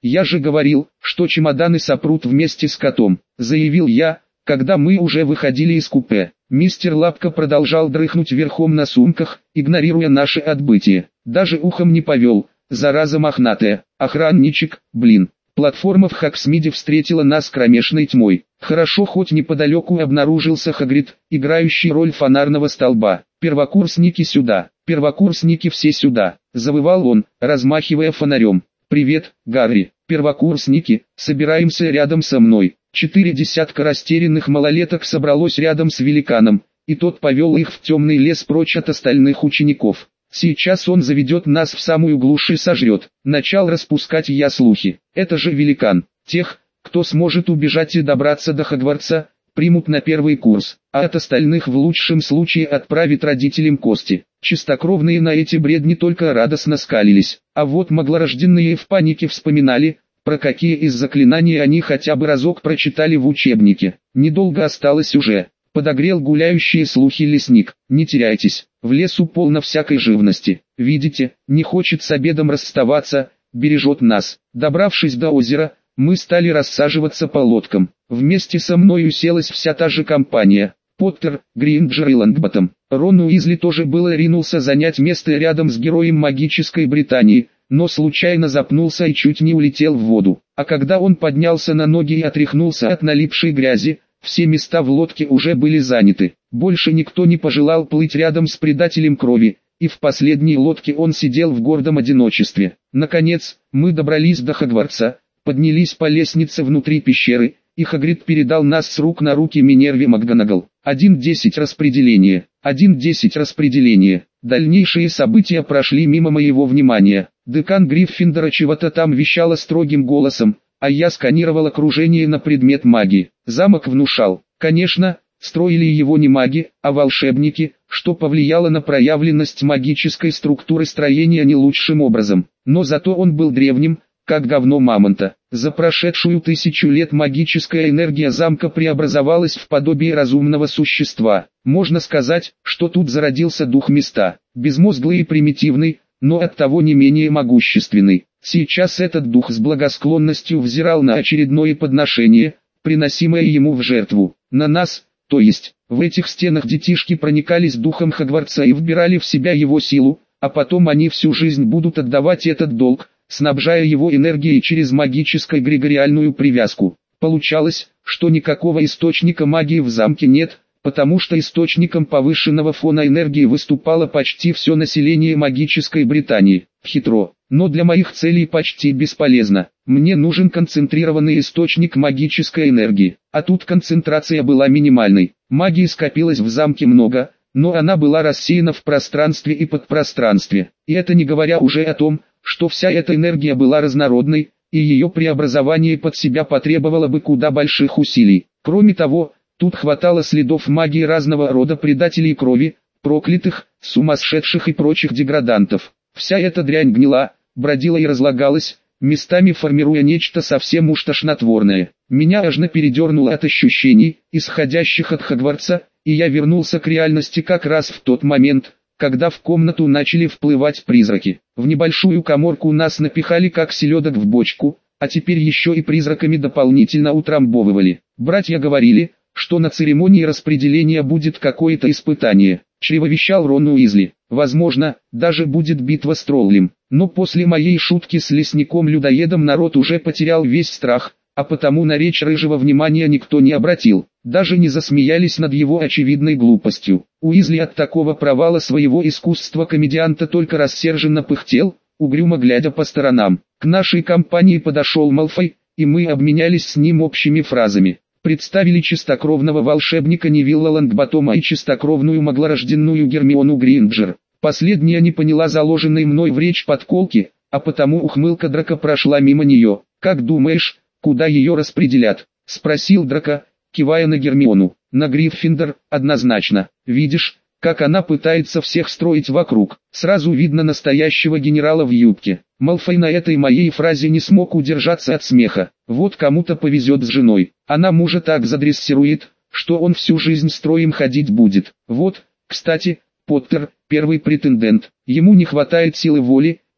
«Я же говорил, что чемоданы сопрут вместе с котом», — заявил я, когда мы уже выходили из купе. Мистер Лапка продолжал дрыхнуть верхом на сумках, игнорируя наше отбытие. Даже ухом не повел, зараза мохнатая. Охранничек, блин. Платформа в Хоксмиде встретила нас кромешной тьмой. Хорошо, хоть неподалеку обнаружился Хагрид, играющий роль фонарного столба. «Первокурсники сюда! Первокурсники все сюда!» — завывал он, размахивая фонарем. «Привет, Гарри! Первокурсники, собираемся рядом со мной!» 4 десятка растерянных малолеток собралось рядом с великаном, и тот повел их в темный лес прочь от остальных учеников. «Сейчас он заведет нас в самую глушь и сожрет», — начал распускать я слухи. «Это же великан. Тех, кто сможет убежать и добраться до Хогвартса, примут на первый курс, а от остальных в лучшем случае отправит родителям кости». Чистокровные на эти бредни только радостно скалились, а вот маглорожденные в панике вспоминали, про какие из заклинаний они хотя бы разок прочитали в учебнике. «Недолго осталось уже», — подогрел гуляющие слухи лесник. «Не теряйтесь, в лесу полно всякой живности. Видите, не хочет с обедом расставаться, бережет нас». Добравшись до озера, мы стали рассаживаться по лодкам. Вместе со мной уселась вся та же компания. Поттер, Гринджер и Лонгботтом. Рон Уизли тоже было ринулся занять место рядом с героем магической Британии, но случайно запнулся и чуть не улетел в воду. А когда он поднялся на ноги и отряхнулся от налипшей грязи, все места в лодке уже были заняты. Больше никто не пожелал плыть рядом с предателем крови, и в последней лодке он сидел в гордом одиночестве. Наконец, мы добрались до Хогвартса, поднялись по лестнице внутри пещеры, и Хагрид передал нас с рук на руки Минерве МакГонагал. 1-10 распределение. 1-10 распределение. Дальнейшие события прошли мимо моего внимания. Декан Гриффиндора чего-то там вещала строгим голосом, а я сканировал окружение на предмет магии. Замок внушал. Конечно, строили его не маги, а волшебники, что повлияло на проявленность магической структуры строения не лучшим образом. Но зато он был древним, как говно мамонта. За прошедшую 1000 лет магическая энергия замка преобразовалась в подобие разумного существа. Можно сказать, что тут зародился дух места. Безмозглый и примитивный, но оттого не менее могущественный. Сейчас этот дух с благосклонностью взирал на очередное подношение, приносимое ему в жертву. На нас, то есть, в этих стенах детишки проникались духом Хогвартса и вбирали в себя его силу, а потом они всю жизнь будут отдавать этот долг, снабжая его энергией через магическо-эгрегориальную привязку. Получалось, что никакого источника магии в замке нет, потому что источником повышенного фона энергии выступало почти все население магической Британии. Хитро, но для моих целей почти бесполезно. Мне нужен концентрированный источник магической энергии, а тут концентрация была минимальной. Магии скопилось в замке много, но она была рассеяна в пространстве и подпространстве. И это не говоря уже о том, что вся эта энергия была разнородной, и ее преобразование под себя потребовало бы куда больших усилий. Кроме того, тут хватало следов магии разного рода предателей крови, проклятых, сумасшедших и прочих деградантов. Вся эта дрянь гнила, бродила и разлагалась, местами формируя нечто совсем уж тошнотворное. Меня аж передернуло от ощущений, исходящих от Хогвартса, и я вернулся к реальности как раз в тот момент, когда в комнату начали вплывать призраки. В небольшую каморку нас напихали как селедок в бочку, а теперь еще и призраками дополнительно утрамбовывали. Братья говорили, что на церемонии распределения будет какое-то испытание. Чревовещал Рон Уизли. Возможно, даже будет битва с троллем. Но после моей шутки с лесником-людоедом народ уже потерял весь страх, а потому на речь Рыжего внимания никто не обратил. Даже не засмеялись над его очевидной глупостью. Уизли от такого провала своего искусства комедианта только рассерженно пыхтел, угрюмо глядя по сторонам. К нашей компании подошел Малфой, и мы обменялись с ним общими фразами. Представили чистокровного волшебника Невилла Лонгботтома и чистокровную маглорожденную Гермиону Гринджер. Последняя не поняла заложенной мной в речь подколки, а потому ухмылка Драко прошла мимо нее. «Как думаешь, куда ее распределят?» — спросил Драко, кивая на Гермиону. «На Гриффиндор, однозначно. Видишь, как она пытается всех строить вокруг. Сразу видно настоящего генерала в юбке». Малфой на этой моей фразе не смог удержаться от смеха. Вот кому-то повезет с женой. Она мужа так задрессирует, что он всю жизнь строем ходить будет. Вот, кстати, Поттер, первый претендент. Ему не хватает силы воли,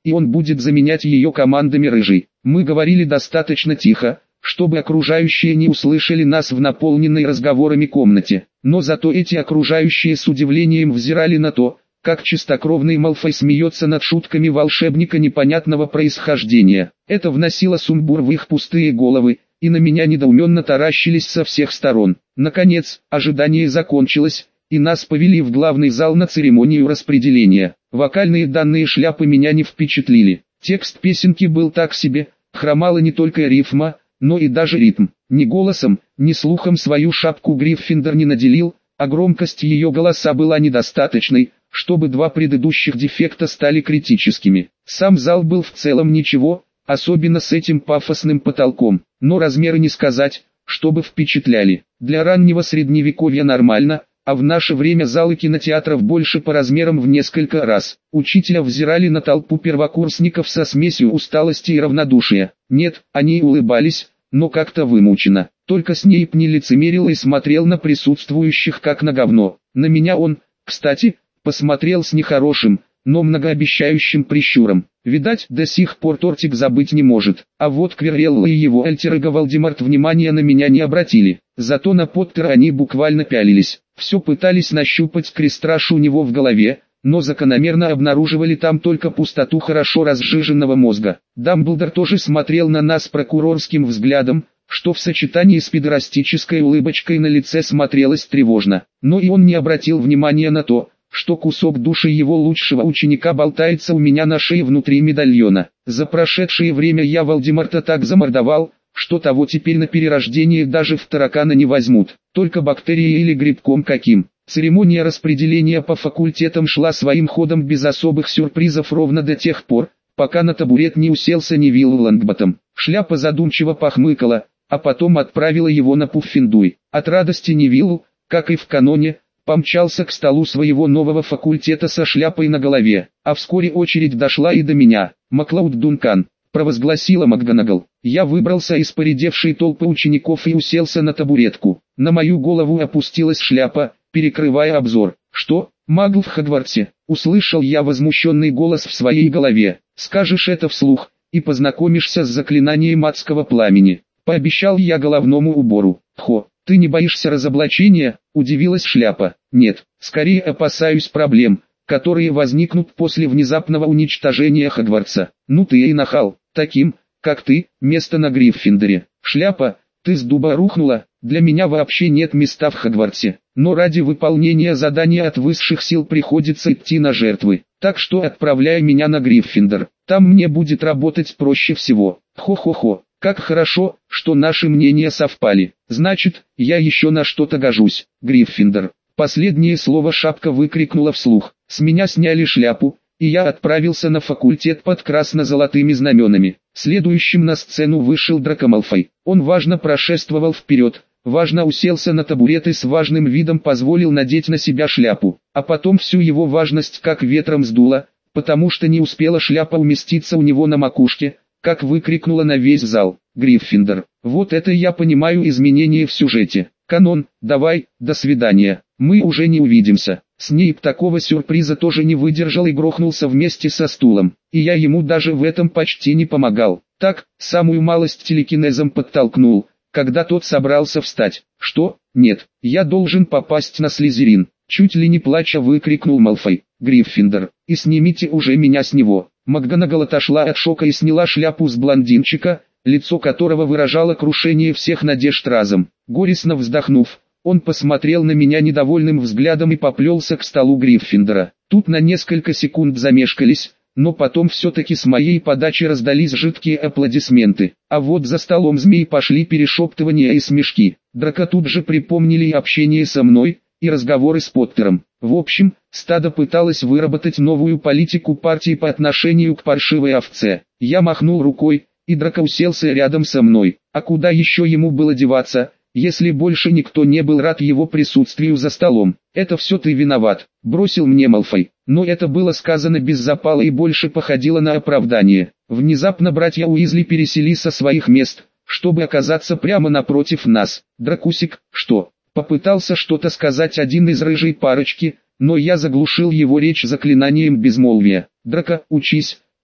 и он будет заменять ее командами рыжий. Мы говорили достаточно тихо, чтобы окружающие не услышали нас в наполненной разговорами комнате. Но зато эти окружающие с удивлением взирали на то, как чистокровный Малфой смеется над шутками волшебника непонятного происхождения. Это вносило сумбур в их пустые головы, и на меня недоуменно таращились со всех сторон. Наконец, ожидание закончилось, и нас повели в главный зал на церемонию распределения. Вокальные данные шляпы меня не впечатлили. Текст песенки был так себе, хромала не только рифма, но и даже ритм. Ни голосом, ни слухом свою шапку Гриффиндор не наделил, а громкость ее голоса была недостаточной, чтобы два предыдущих дефекта стали критическими. Сам зал был в целом ничего, особенно с этим пафосным потолком, но размеры не сказать, чтобы впечатляли. Для раннего средневековья нормально, а в наше время залы кинотеатров больше по размерам в несколько раз. Учителя взирали на толпу первокурсников со смесью усталости и равнодушия. Нет, они улыбались, но как-то вымученно. Только Снейп не лицемерил и смотрел на присутствующих как на говно. На меня он, кстати, посмотрел с нехорошим, но многообещающим прищуром. Видать, до сих пор тортик забыть не может. А вот Квиррелла и его альтер-эго Волдеморт внимания на меня не обратили. Зато на Поттера они буквально пялились. Все пытались нащупать крестраж у него в голове, но закономерно обнаруживали там только пустоту хорошо разжиженного мозга. Дамблдор тоже смотрел на нас прокурорским взглядом, что в сочетании с педерастической улыбочкой на лице смотрелось тревожно. Но и он не обратил внимания на то, что кусок души его лучшего ученика болтается у меня на шее внутри медальона. За прошедшее время я Волдеморта так замордовал, что того теперь на перерождение даже в таракана не возьмут, только бактерией или грибком каким. Церемония распределения по факультетам шла своим ходом без особых сюрпризов ровно до тех пор, пока на табурет не уселся Невилл Лонгботтом. Шляпа задумчиво похмыкала, а потом отправила его на Пуффендуй. От радости Невилл, как и в каноне, помчался к столу своего нового факультета со шляпой на голове, а вскоре очередь дошла и до меня. «Маклауд Дункан», — провозгласила МакГонагал. Я выбрался из поредевшей толпы учеников и уселся на табуретку. На мою голову опустилась шляпа, перекрывая обзор. «Что, магл в Хогвартсе?» — услышал я возмущенный голос в своей голове. «Скажешь это вслух, и познакомишься с заклинанием адского пламени», — пообещал я головному убору. «Хо, ты не боишься разоблачения?» — удивилась шляпа. «Нет, скорее опасаюсь проблем, которые возникнут после внезапного уничтожения Хогвартса. Ну ты и нахал, таким, как ты, место на Гриффиндоре. Шляпа, ты с дуба рухнула, для меня вообще нет места в Хогвартсе, но ради выполнения задания от высших сил приходится идти на жертвы, так что отправляй меня на Гриффиндор, там мне будет работать проще всего». Хо-хо-хо, как хорошо, что наши мнения совпали, значит, я еще на что-то гожусь. Гриффиндор. Последнее слово шапка выкрикнула вслух. С меня сняли шляпу, и я отправился на факультет под красно-золотыми знаменами. Следующим на сцену вышел Драко Малфой. Он важно прошествовал вперед, важно уселся на табурет и с важным видом позволил надеть на себя шляпу. А потом всю его важность как ветром сдуло, потому что не успела шляпа уместиться у него на макушке, как выкрикнула на весь зал: «Гриффиндор!» Вот это я понимаю изменения в сюжете. Канон, давай, до свидания, мы уже не увидимся. Снейп такого сюрприза тоже не выдержал и грохнулся вместе со стулом, и я ему даже в этом почти не помогал. Так, самую малость телекинезом подтолкнул, когда тот собрался встать. «Что? Нет, я должен попасть на Слизерин!» Чуть ли не плача выкрикнул Малфой. «Гриффиндор, и снимите уже меня с него!» МакГонагал отошла от шока и сняла шляпу с блондинчика, лицо которого выражало крушение всех надежд разом. Горестно вздохнув, он посмотрел на меня недовольным взглядом и поплелся к столу Гриффиндора. Тут на несколько секунд замешкались, но потом все-таки с моей подачи раздались жидкие аплодисменты. А вот за столом змей пошли перешептывания и смешки. Драко тут же припомнили и общение со мной, и разговоры с Поттером. В общем, стадо пыталось выработать новую политику партии по отношению к паршивой овце. Я махнул рукой, и Драко уселся рядом со мной. А куда еще ему было деваться, если больше никто не был рад его присутствию за столом? «Это все ты виноват», — бросил мне Малфой. Но это было сказано без запала и больше походило на оправдание. Внезапно братья Уизли пересели со своих мест, чтобы оказаться прямо напротив нас. «Дракусик, что?» Попытался что-то сказать один из рыжей парочки, но я заглушил его речь заклинанием безмолвия. «Драко, учись,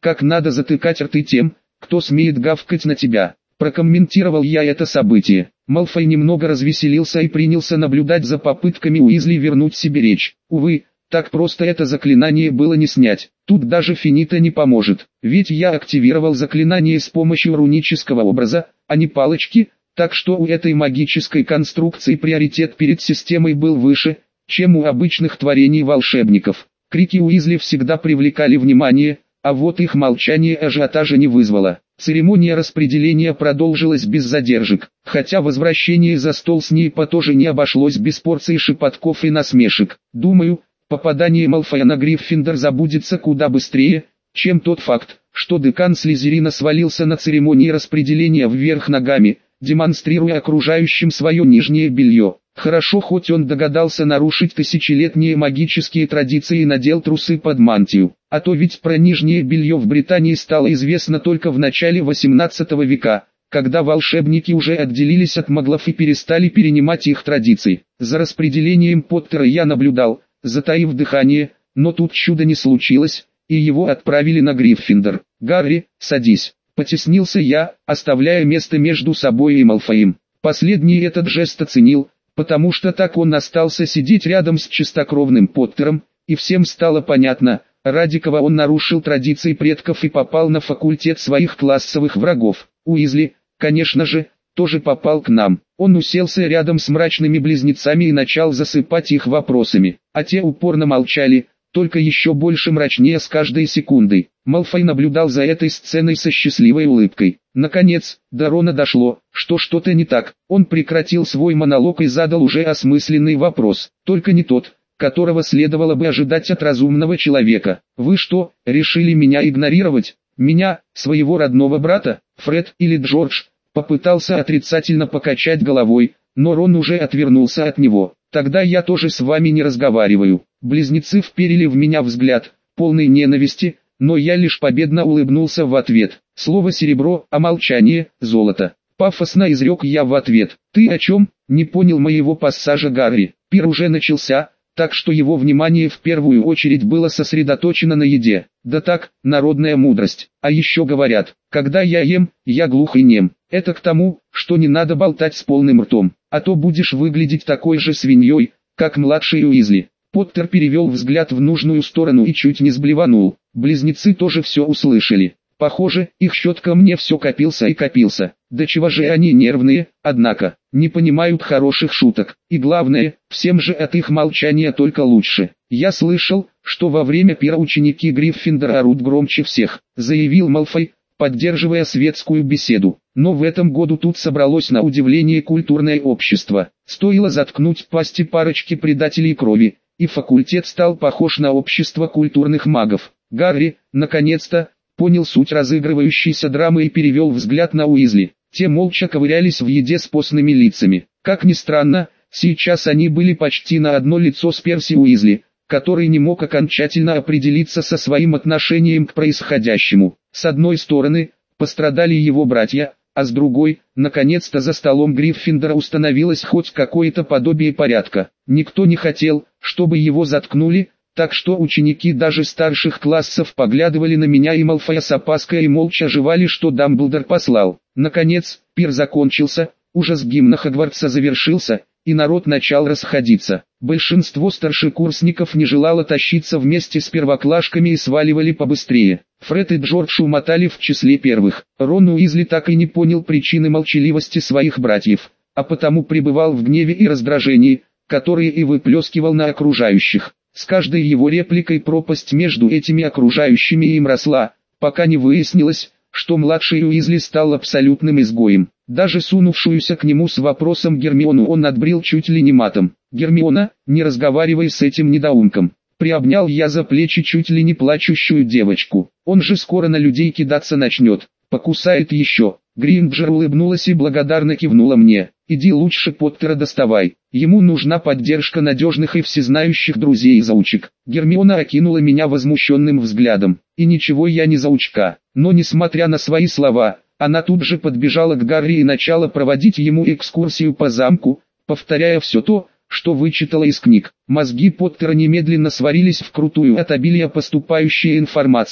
как надо затыкать рты тем, кто смеет гавкать на тебя. Прокомментировал я это событие. Малфой немного развеселился и принялся наблюдать за попытками Уизли вернуть себе речь. Увы, так просто это заклинание было не снять. Тут даже финита не поможет. Ведь я активировал заклинание с помощью рунического образа, а не палочки, так что у этой магической конструкции приоритет перед системой был выше, чем у обычных творений волшебников. Крики Уизли всегда привлекали внимание, а вот их молчание ажиотажа не вызвало. Церемония распределения продолжилась без задержек, хотя возвращение за стол с ней тоже не обошлось без порций шепотков и насмешек. Думаю, попадание Малфоя на Гриффиндор забудется куда быстрее, чем тот факт, что декан Слизерина свалился на церемонии распределения вверх ногами, демонстрируя окружающим свое нижнее белье. Хорошо, хоть он догадался нарушить тысячелетние магические традиции и надел трусы под мантию, а то ведь про нижнее белье в Британии стало известно только в начале 18 века, когда волшебники уже отделились от маглов и перестали перенимать их традиции. За распределением Поттера я наблюдал, затаив дыхание, но тут чудо не случилось, и его отправили на Гриффиндор. «Гарри, садись», — потеснился я, оставляя место между собой и Малфоем. Последний этот жест оценил, потому что так он остался сидеть рядом с чистокровным Поттером, и всем стало понятно, ради кого он нарушил традиции предков и попал на факультет своих классовых врагов. Уизли, конечно же, тоже попал к нам. Он уселся рядом с мрачными близнецами и начал засыпать их вопросами, а те упорно молчали, только еще больше мрачнее с каждой секундой. Малфой наблюдал за этой сценой со счастливой улыбкой. Наконец, до Рона дошло, что что-то не так. Он прекратил свой монолог и задал уже осмысленный вопрос, только не тот, которого следовало бы ожидать от разумного человека. «Вы что, решили меня игнорировать? Меня, своего родного брата, Фред или Джордж?» Попытался отрицательно покачать головой, но Рон уже отвернулся от него. «Тогда я тоже с вами не разговариваю». Близнецы вперили в меня взгляд, полный ненависти, но я лишь победно улыбнулся в ответ. Слово серебро, а молчание – золото. Пафосно изрек я в ответ. «Ты о чем?» – не понял моего пассажа Гарри. Пир уже начался, так что его внимание в первую очередь было сосредоточено на еде. Да так, народная мудрость. А еще говорят, когда я ем, я глух и нем. Это к тому, что не надо болтать с полным ртом, а то будешь выглядеть такой же свиньей, как младший Уизли. Поттер перевел взгляд в нужную сторону и чуть не сблеванул. Близнецы тоже все услышали. Похоже, их счет ко мне все копился и копился. Да чего же они нервные, однако, не понимают хороших шуток. И главное, всем же от их молчания только лучше. «Я слышал, что во время пира ученики Гриффиндора орут громче всех», заявил Малфой, поддерживая светскую беседу. Но в этом году тут собралось на удивление культурное общество. Стоило заткнуть пасти парочки предателей крови, и факультет стал похож на общество культурных магов. Гарри, наконец-то, понял суть разыгрывающейся драмы и перевел взгляд на Уизли. Те молча ковырялись в еде с постными лицами. Как ни странно, сейчас они были почти на одно лицо с Перси Уизли, который не мог окончательно определиться со своим отношением к происходящему. С одной стороны, пострадали его братья, а с другой, наконец-то за столом Гриффиндора установилось хоть какое-то подобие порядка. Никто не хотел, чтобы его заткнули, так что ученики даже старших классов поглядывали на меня и Малфоя с опаской и молча жевали, что Дамблдор послал. Наконец, пир закончился, ужас гимна Хогвартса завершился, и народ начал расходиться. Большинство старшекурсников не желало тащиться вместе с первоклашками и сваливали побыстрее. Фред и Джордж умотали в числе первых. Рон Уизли так и не понял причины молчаливости своих братьев, а потому пребывал в гневе и раздражении, которые и выплескивал на окружающих. С каждой его репликой пропасть между этими окружающими им росла, пока не выяснилось, что младший Уизли стал абсолютным изгоем. Даже сунувшуюся к нему с вопросом Гермиону он отбрил чуть ли не матом. «Гермиона, не разговаривай с этим недоумком». Приобнял я за плечи чуть ли не плачущую девочку. «Он же скоро на людей кидаться начнет, покусает еще». Гринджер улыбнулась и благодарно кивнула мне. «Иди лучше Поттера доставай, ему нужна поддержка надежных и всезнающих друзей и заучек». Гермиона окинула меня возмущенным взглядом. И ничего, я не заучка. Но несмотря на свои слова, она тут же подбежала к Гарри и начала проводить ему экскурсию по замку, повторяя все то, что вычитала из книг. Мозги Поттера немедленно сварились вкрутую от обилия поступающей информации,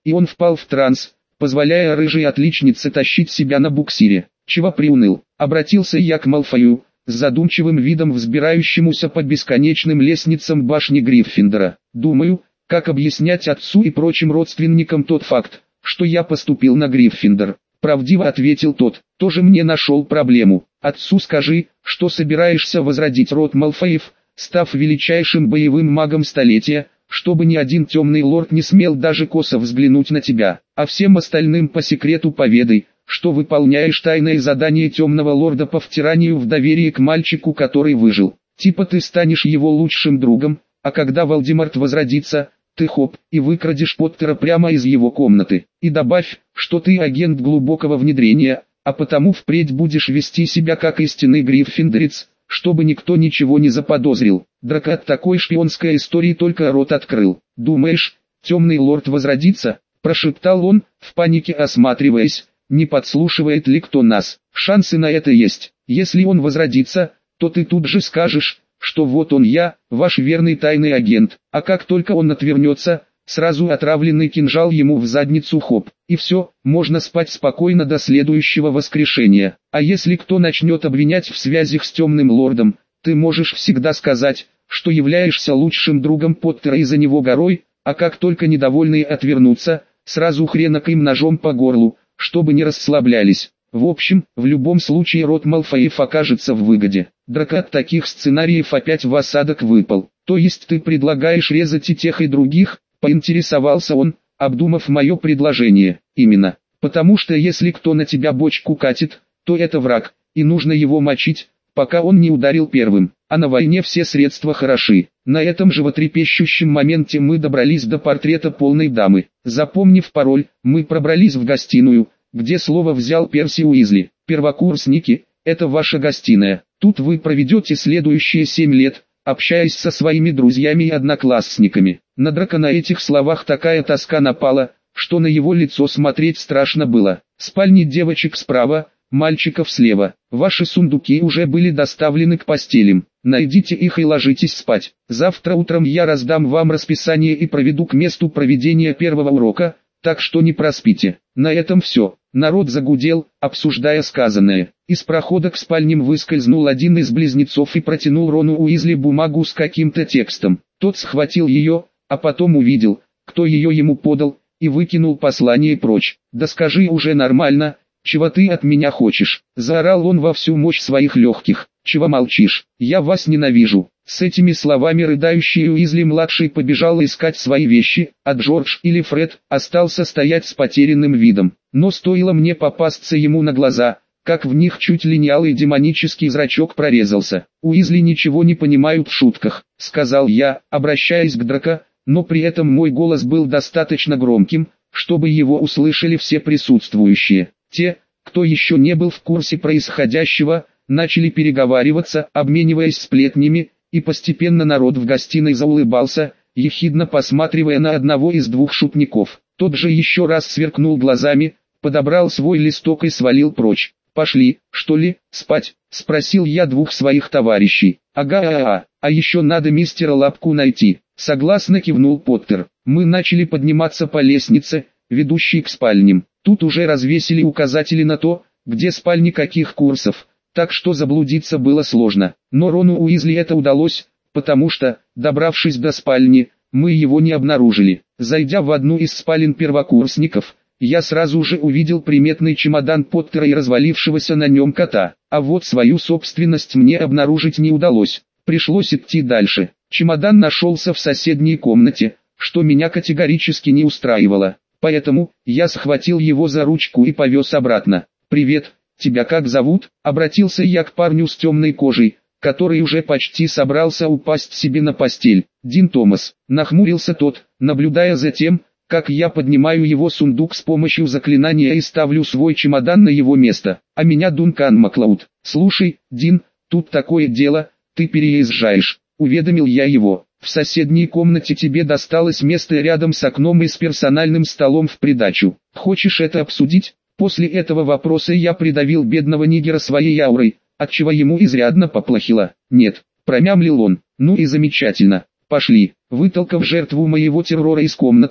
и он впал в транс, позволяя рыжей отличнице тащить себя на буксире. Чего приуныл? Обратился я к Малфою, с задумчивым видом взбирающемуся по бесконечным лестницам башни Гриффиндора. Думаю, как объяснять отцу и прочим родственникам тот факт, что я поступил на Гриффиндор. Правдиво ответил тот, тоже мне нашел проблему. Отцу скажи, что собираешься возродить род Малфоев, став величайшим боевым магом столетия, чтобы ни один темный лорд не смел даже косо взглянуть на тебя, а всем остальным по секрету поведай, что выполняешь тайное задание темного лорда по втиранию в доверие к мальчику, который выжил. Типа ты станешь его лучшим другом, а когда Волдеморт возродится, ты хоп, и выкрадешь Поттера прямо из его комнаты. И добавь, что ты агент глубокого внедрения, а потому впредь будешь вести себя как истинный гриффиндорец, чтобы никто ничего не заподозрил. Драко от такой шпионской истории только рот открыл. «Думаешь, темный лорд возродится?» – прошептал он, в панике осматриваясь, не подслушивает ли кто нас. «Шансы на это есть. Если он возродится, то ты тут же скажешь, что вот он я, ваш верный тайный агент, а как только он отвернется, сразу отравленный кинжал ему в задницу хоп, и все, можно спать спокойно до следующего воскрешения. А если кто начнет обвинять в связях с темным лордом, ты можешь всегда сказать, что являешься лучшим другом Поттера и за него горой, а как только недовольные отвернутся, сразу хренок им ножом по горлу, чтобы не расслаблялись. В общем, в любом случае род Малфоев окажется в выгоде. Драко от таких сценариев опять в осадок выпал. То есть ты предлагаешь резать и тех и других? Поинтересовался он, обдумав мое предложение. Именно. Потому что если кто на тебя бочку катит, то это враг, и нужно его мочить, пока он не ударил первым. А на войне все средства хороши. На этом животрепещущем моменте мы добрались до портрета полной дамы. Запомнив пароль, мы пробрались в гостиную, где слово взял Перси Уизли. «Первокурсники, это ваша гостиная. Тут вы проведете следующие 7 лет, общаясь со своими друзьями и одноклассниками». На Драко на этих словах такая тоска напала, что на его лицо смотреть страшно было. «Спальни девочек справа, мальчиков слева. Ваши сундуки уже были доставлены к постелям. Найдите их и ложитесь спать. Завтра утром я раздам вам расписание и проведу к месту проведения первого урока, так что не проспите». На этом все. Народ загудел, обсуждая сказанное. Из прохода к спальням выскользнул один из близнецов и протянул Рону Уизли бумагу с каким-то текстом. Тот схватил ее, а потом увидел, кто ее ему подал, и выкинул послание прочь. «Да скажи уже нормально, чего ты от меня хочешь?» – заорал он во всю мощь своих легких. «Чего молчишь? Я вас ненавижу». С этими словами рыдающий Уизли-младший побежал искать свои вещи, а Джордж или Фред остался стоять с потерянным видом. Но стоило мне попасться ему на глаза, как в них чуть ли не алый демонический зрачок прорезался. «Уизли ничего не понимают в шутках», — сказал я, обращаясь к Драко, но при этом мой голос был достаточно громким, чтобы его услышали все присутствующие. Те, кто еще не был в курсе происходящего, начали переговариваться, обмениваясь сплетнями, и постепенно народ в гостиной заулыбался, ехидно посматривая на одного из двух шутников. Тот же еще раз сверкнул глазами, подобрал свой листок и свалил прочь. «Пошли, что ли, спать?» – спросил я двух своих товарищей. «Ага, а еще надо мистера Лапку найти», – согласно кивнул Поттер. Мы начали подниматься по лестнице, ведущей к спальням. Тут уже развесили указатели на то, где спальни каких курсов, так что заблудиться было сложно. Но Рону Уизли это удалось, потому что, добравшись до спальни, мы его не обнаружили. Зайдя в одну из спален первокурсников, я сразу же увидел приметный чемодан Поттера и развалившегося на нем кота. А вот свою собственность мне обнаружить не удалось. Пришлось идти дальше. Чемодан нашелся в соседней комнате, что меня категорически не устраивало. Поэтому, я схватил его за ручку и повез обратно. «Привет, тебя как зовут?» – обратился я к парню с темной кожей, который уже почти собрался упасть себе на постель. «Дин Томас», – нахмурился тот, наблюдая за тем, как я поднимаю его сундук с помощью заклинания и ставлю свой чемодан на его место. «А меня Дункан Маклауд». «Слушай, Дин, тут такое дело, ты переезжаешь», – уведомил я его. «В соседней комнате тебе досталось место рядом с окном и с персональным столом в придачу. Хочешь это обсудить?» После этого вопроса я придавил бедного нигера своей аурой, отчего ему изрядно поплохело. «Нет», – промямлил он. «Ну и замечательно. Пошли». Вытолкав жертву моего террора из комнаты,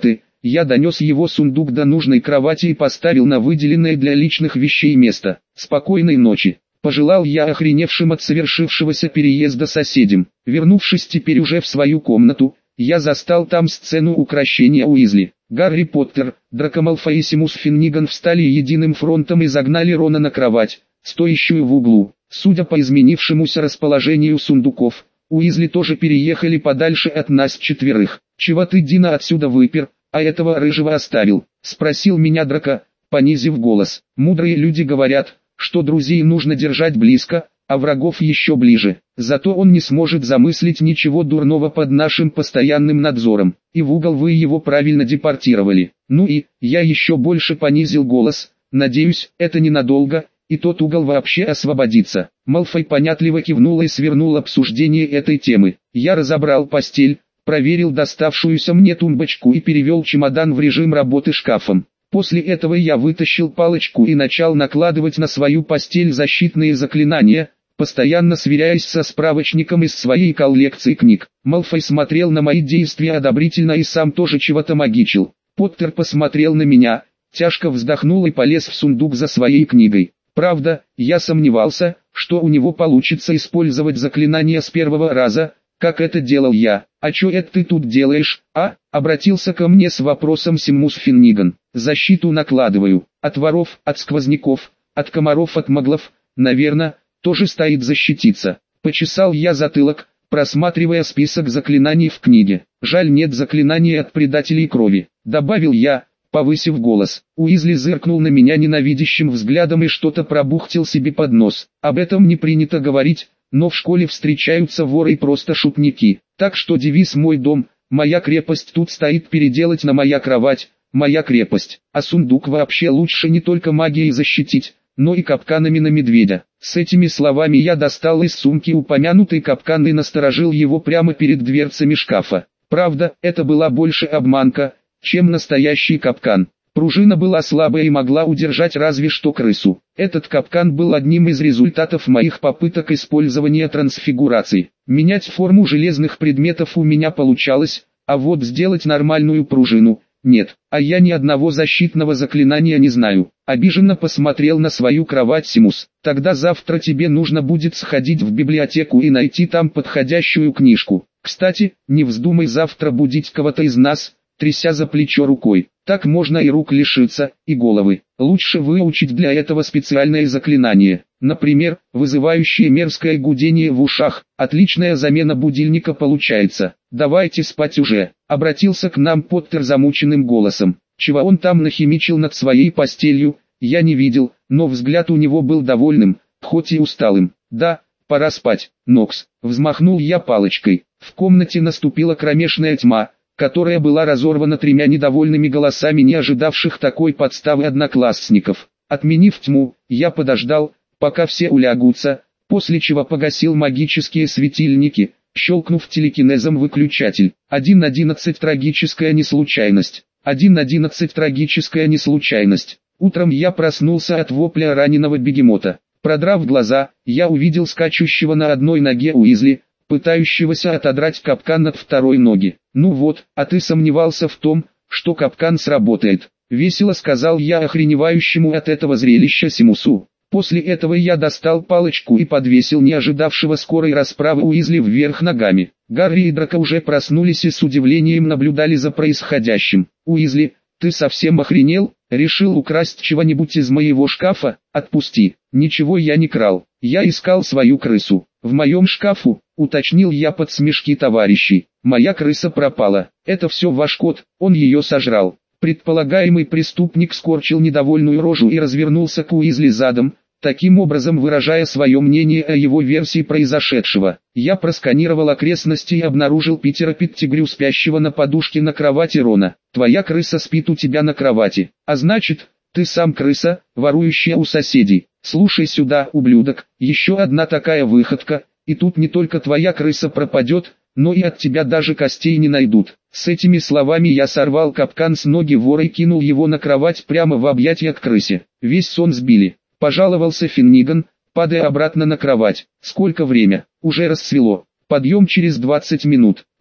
Я донес его сундук до нужной кровати и поставил на выделенное для личных вещей место. «Спокойной ночи», — пожелал я охреневшим от совершившегося переезда соседям. Вернувшись теперь уже в свою комнату, я застал там сцену укрощения Уизли. Гарри Поттер, Драко Малфой и Симус Финниган встали единым фронтом и загнали Рона на кровать, стоящую в углу. Судя по изменившемуся расположению сундуков, Уизли тоже переехали подальше от нас четверых. «Чего ты, Дина, отсюда выпер, а этого рыжего оставил?» — спросил меня Драко, понизив голос. «Мудрые люди говорят, что друзей нужно держать близко, а врагов еще ближе. Зато он не сможет замыслить ничего дурного под нашим постоянным надзором. И в угол вы его правильно депортировали. Ну и, я еще больше понизил голос, надеюсь, это ненадолго, и тот угол вообще освободится». Малфой понятливо кивнул и свернул обсуждение этой темы. Я разобрал постель, проверил доставшуюся мне тумбочку и перевел чемодан в режим работы шкафом. После этого я вытащил палочку и начал накладывать на свою постель защитные заклинания, постоянно сверяясь со справочником из своей коллекции книг. Малфой смотрел на мои действия одобрительно и сам тоже чего-то магичил. Поттер посмотрел на меня, тяжко вздохнул и полез в сундук за своей книгой. Правда, я сомневался, что у него получится использовать заклинание с первого раза, как это делал я. «А чё это ты тут делаешь, а?» — обратился ко мне с вопросом Симус Финниган. «Защиту накладываю. От воров, от сквозняков, от комаров, от маглов, наверное, тоже стоит защититься». Почесал я затылок, просматривая список заклинаний в книге. «Жаль, нет заклинания от предателей крови», — добавил я, повысив голос. Уизли зыркнул на меня ненавидящим взглядом и что-то пробухтел себе под нос. «Об этом не принято говорить, но в школе встречаются воры и просто шутники. Так что девиз «Мой дом, моя крепость» тут стоит переделать на «Моя кровать, моя крепость». А сундук вообще лучше не только магией защитить, но и капканами на медведя». С этими словами я достал из сумки упомянутый капкан и насторожил его прямо перед дверцами шкафа. Правда, это была больше обманка, чем настоящий капкан. Пружина была слабая и могла удержать разве что крысу. Этот капкан был одним из результатов моих попыток использования трансфигурации. Менять форму железных предметов у меня получалось, а вот сделать нормальную пружину – нет. А я ни одного защитного заклинания не знаю. Обиженно посмотрел на свою кровать Симус. «Тогда завтра тебе нужно будет сходить в библиотеку и найти там подходящую книжку. Кстати, не вздумай завтра будить кого-то из нас», тряся за плечо рукой. «Так можно и рук лишиться, и головы. Лучше выучить для этого специальное заклинание. Например, вызывающее мерзкое гудение в ушах. Отличная замена будильника получается. Давайте спать уже», — обратился к нам Поттер замученным голосом. Чего он там нахимичил над своей постелью, я не видел, но взгляд у него был довольным, хоть и усталым. «Да, пора спать, Нокс», — взмахнул я палочкой. В комнате наступила кромешная тьма, которая была разорвана тремя недовольными голосами не ожидавших такой подставы одноклассников. Отменив тьму, я подождал, пока все улягутся, после чего погасил магические светильники, щелкнув телекинезом выключатель. 1.11 трагическая неслучайность. 1.11 трагическая неслучайность. Утром я проснулся от вопля раненого бегемота. Продрав глаза, я увидел скачущего на одной ноге Уизли, пытающегося отодрать капкан от второй ноги. «Ну вот, а ты сомневался в том, что капкан сработает», — весело сказал я охреневающему от этого зрелища Симусу. После этого я достал палочку и подвесил не ожидавшего скорой расправы Уизли вверх ногами. Гарри и Драко уже проснулись и с удивлением наблюдали за происходящим. «Уизли, ты совсем охренел? Решил украсть чего-нибудь из моего шкафа? Отпусти». «Ничего я не крал, я искал свою крысу. В моем шкафу», — уточнил я под смешки товарищей. «Моя крыса пропала. Это все ваш кот, он ее сожрал». Предполагаемый преступник скорчил недовольную рожу и развернулся к Уизли задом, таким образом выражая свое мнение о его версии произошедшего. Я просканировал окрестности и обнаружил Питера Петтигрю, спящего на подушке на кровати Рона. «Твоя крыса спит у тебя на кровати, а значит, ты сам крыса, ворующая у соседей. Слушай сюда, ублюдок, еще одна такая выходка, и тут не только твоя крыса пропадет, но и от тебя даже костей не найдут». С этими словами я сорвал капкан с ноги вора и кинул его на кровать прямо в объятия к крысе. «Весь сон сбили», — пожаловался Финниган, падая обратно на кровать. «Сколько время? Уже рассвело. Подъем через 20 минут.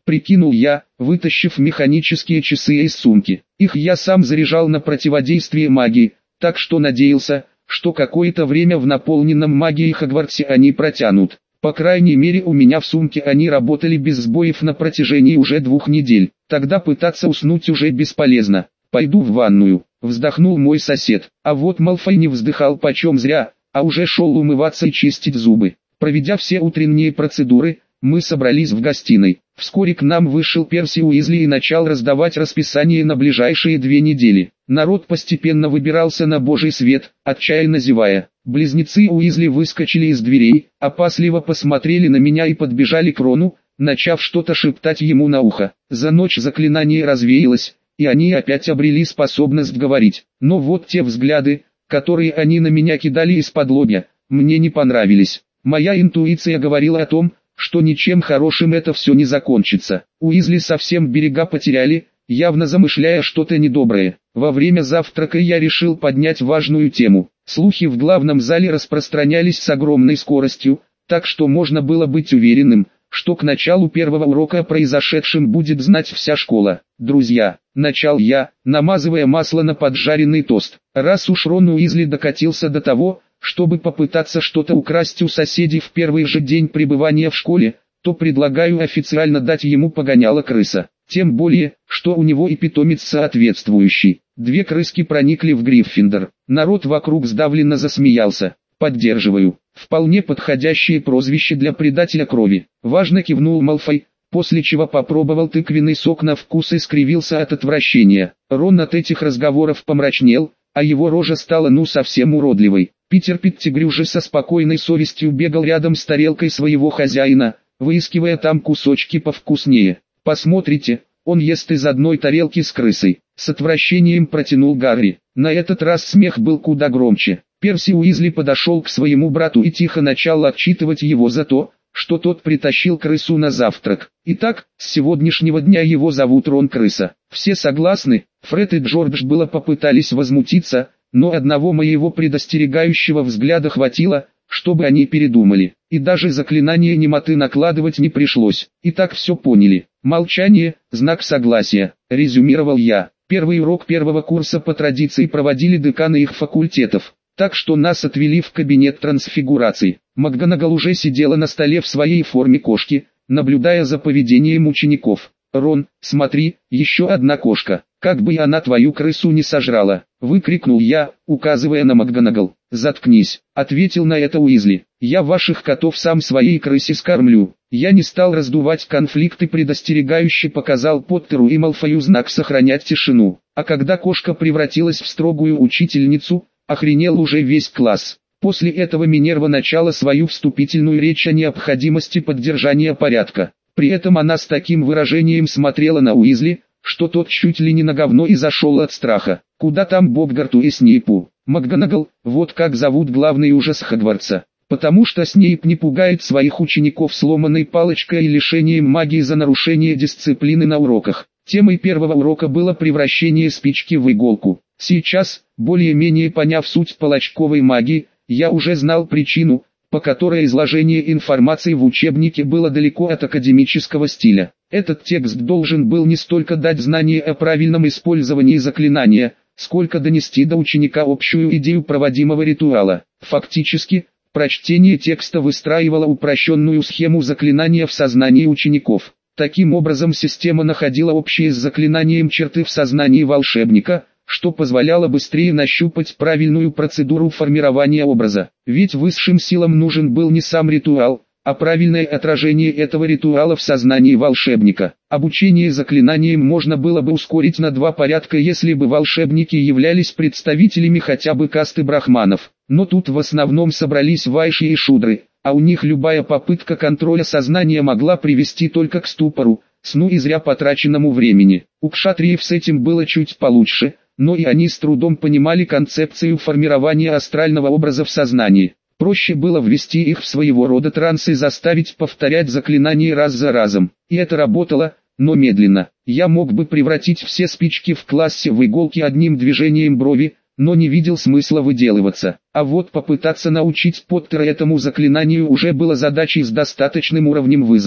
прикинул я, вытащив механические часы из сумки. Их я сам заряжал на противодействие магии, так что надеялся, что какое-то время в наполненном магией Хогвартсе они протянут. По крайней мере у меня в сумке они работали без сбоев на протяжении уже 2 недель. Тогда пытаться уснуть уже бесполезно. Пойду в ванную, вздохнул мой сосед. А вот Малфой не вздыхал почем зря, а уже шел умываться и чистить зубы. Проведя все утренние процедуры, мы собрались в гостиной. Вскоре к нам вышел Перси Уизли и начал раздавать расписание на ближайшие 2 недели. Народ постепенно выбирался на божий свет, отчаянно зевая. Близнецы Уизли выскочили из дверей, опасливо посмотрели на меня и подбежали к Рону, начав что-то шептать ему на ухо. За ночь заклинание развеялось, и они опять обрели способность говорить. Но вот те взгляды, которые они на меня кидали из-под-лобья, мне не понравились. Моя интуиция говорила о том, что ничем хорошим это все не закончится. Уизли совсем берега потеряли, явно замышляя что-то недоброе. Во время завтрака я решил поднять важную тему. Слухи в главном зале распространялись с огромной скоростью, так что можно было быть уверенным, что к началу первого урока о произошедшем будет знать вся школа. «Друзья», — начал я, намазывая масло на поджаренный тост, раз уж Рон Уизли докатился до того, чтобы попытаться что-то украсть у соседей в первый же день пребывания в школе, то предлагаю официально дать ему погоняло крыса. Тем более, что у него и питомец соответствующий. 2 крыски проникли в Гриффиндор. Народ вокруг сдавленно засмеялся. Поддерживаю. Вполне подходящее прозвище для предателя крови. Важно кивнул Малфой, после чего попробовал тыквенный сок на вкус и скривился от отвращения. Рон от этих разговоров помрачнел, а его рожа стала совсем уродливой. Питер Петтигрю же со спокойной совестью бегал рядом с тарелкой своего хозяина, выискивая там кусочки повкуснее. «Посмотрите, он ест из одной тарелки с крысой», — с отвращением протянул Гарри. На этот раз смех был куда громче. Перси Уизли подошел к своему брату и тихо начал отчитывать его за то, что тот притащил крысу на завтрак. Итак, с сегодняшнего дня его зовут Рон Крыса. Все согласны? Фред и Джордж было попытались возмутиться, но одного моего предостерегающего взгляда хватило, чтобы они передумали. И даже заклинание немоты накладывать не пришлось. Итак, все поняли. Молчание – знак согласия, резюмировал я. Первый урок первого курса по традиции проводили деканы их факультетов, так что нас отвели в кабинет трансфигурации. МакГонагал уже сидела на столе в своей форме кошки, наблюдая за поведением учеников. «Рон, смотри, еще одна кошка, как бы она твою крысу не сожрала!» — выкрикнул я, указывая на МакГонагал. «Заткнись», — ответил на это Уизли. «Я ваших котов сам своей крысе скормлю». Я не стал раздувать конфликт и предостерегающе показал Поттеру и Малфою знак сохранять тишину. А когда кошка превратилась в строгую учительницу, охренел уже весь класс. После этого Минерва начала свою вступительную речь о необходимости поддержания порядка. При этом она с таким выражением смотрела на Уизли, что тот чуть ли не на говно и зашел от страха. Куда там Богарту и Снейпу? МакГонагал, вот как зовут главный ужас Хогвартса. Потому что Снейп не пугает своих учеников сломанной палочкой и лишением магии за нарушение дисциплины на уроках. Темой первого урока было превращение спички в иголку. Сейчас, более-менее поняв суть палочковой магии, я уже знал причину, по которой изложение информации в учебнике было далеко от академического стиля. Этот текст должен был не столько дать знание о правильном использовании заклинания, сколько донести до ученика общую идею проводимого ритуала. Фактически, прочтение текста выстраивало упрощенную схему заклинания в сознании учеников. Таким образом система находила общие с заклинанием черты в сознании волшебника, что позволяло быстрее нащупать правильную процедуру формирования образа. Ведь высшим силам нужен был не сам ритуал, а правильное отражение этого ритуала в сознании волшебника. Обучение заклинаниям можно было бы ускорить на 2 порядка, если бы волшебники являлись представителями хотя бы касты брахманов. Но тут в основном собрались вайши и шудры, а у них любая попытка контроля сознания могла привести только к ступору, сну и зря потраченному времени. У кшатриев с этим было чуть получше, но и они с трудом понимали концепцию формирования астрального образа в сознании. Проще было ввести их в своего рода транс и заставить повторять заклинания раз за разом. И это работало, но медленно. Я мог бы превратить все спички в классе в иголки одним движением брови, но не видел смысла выделываться. А вот попытаться научить Поттера этому заклинанию уже было задачей с достаточным уровнем вызова.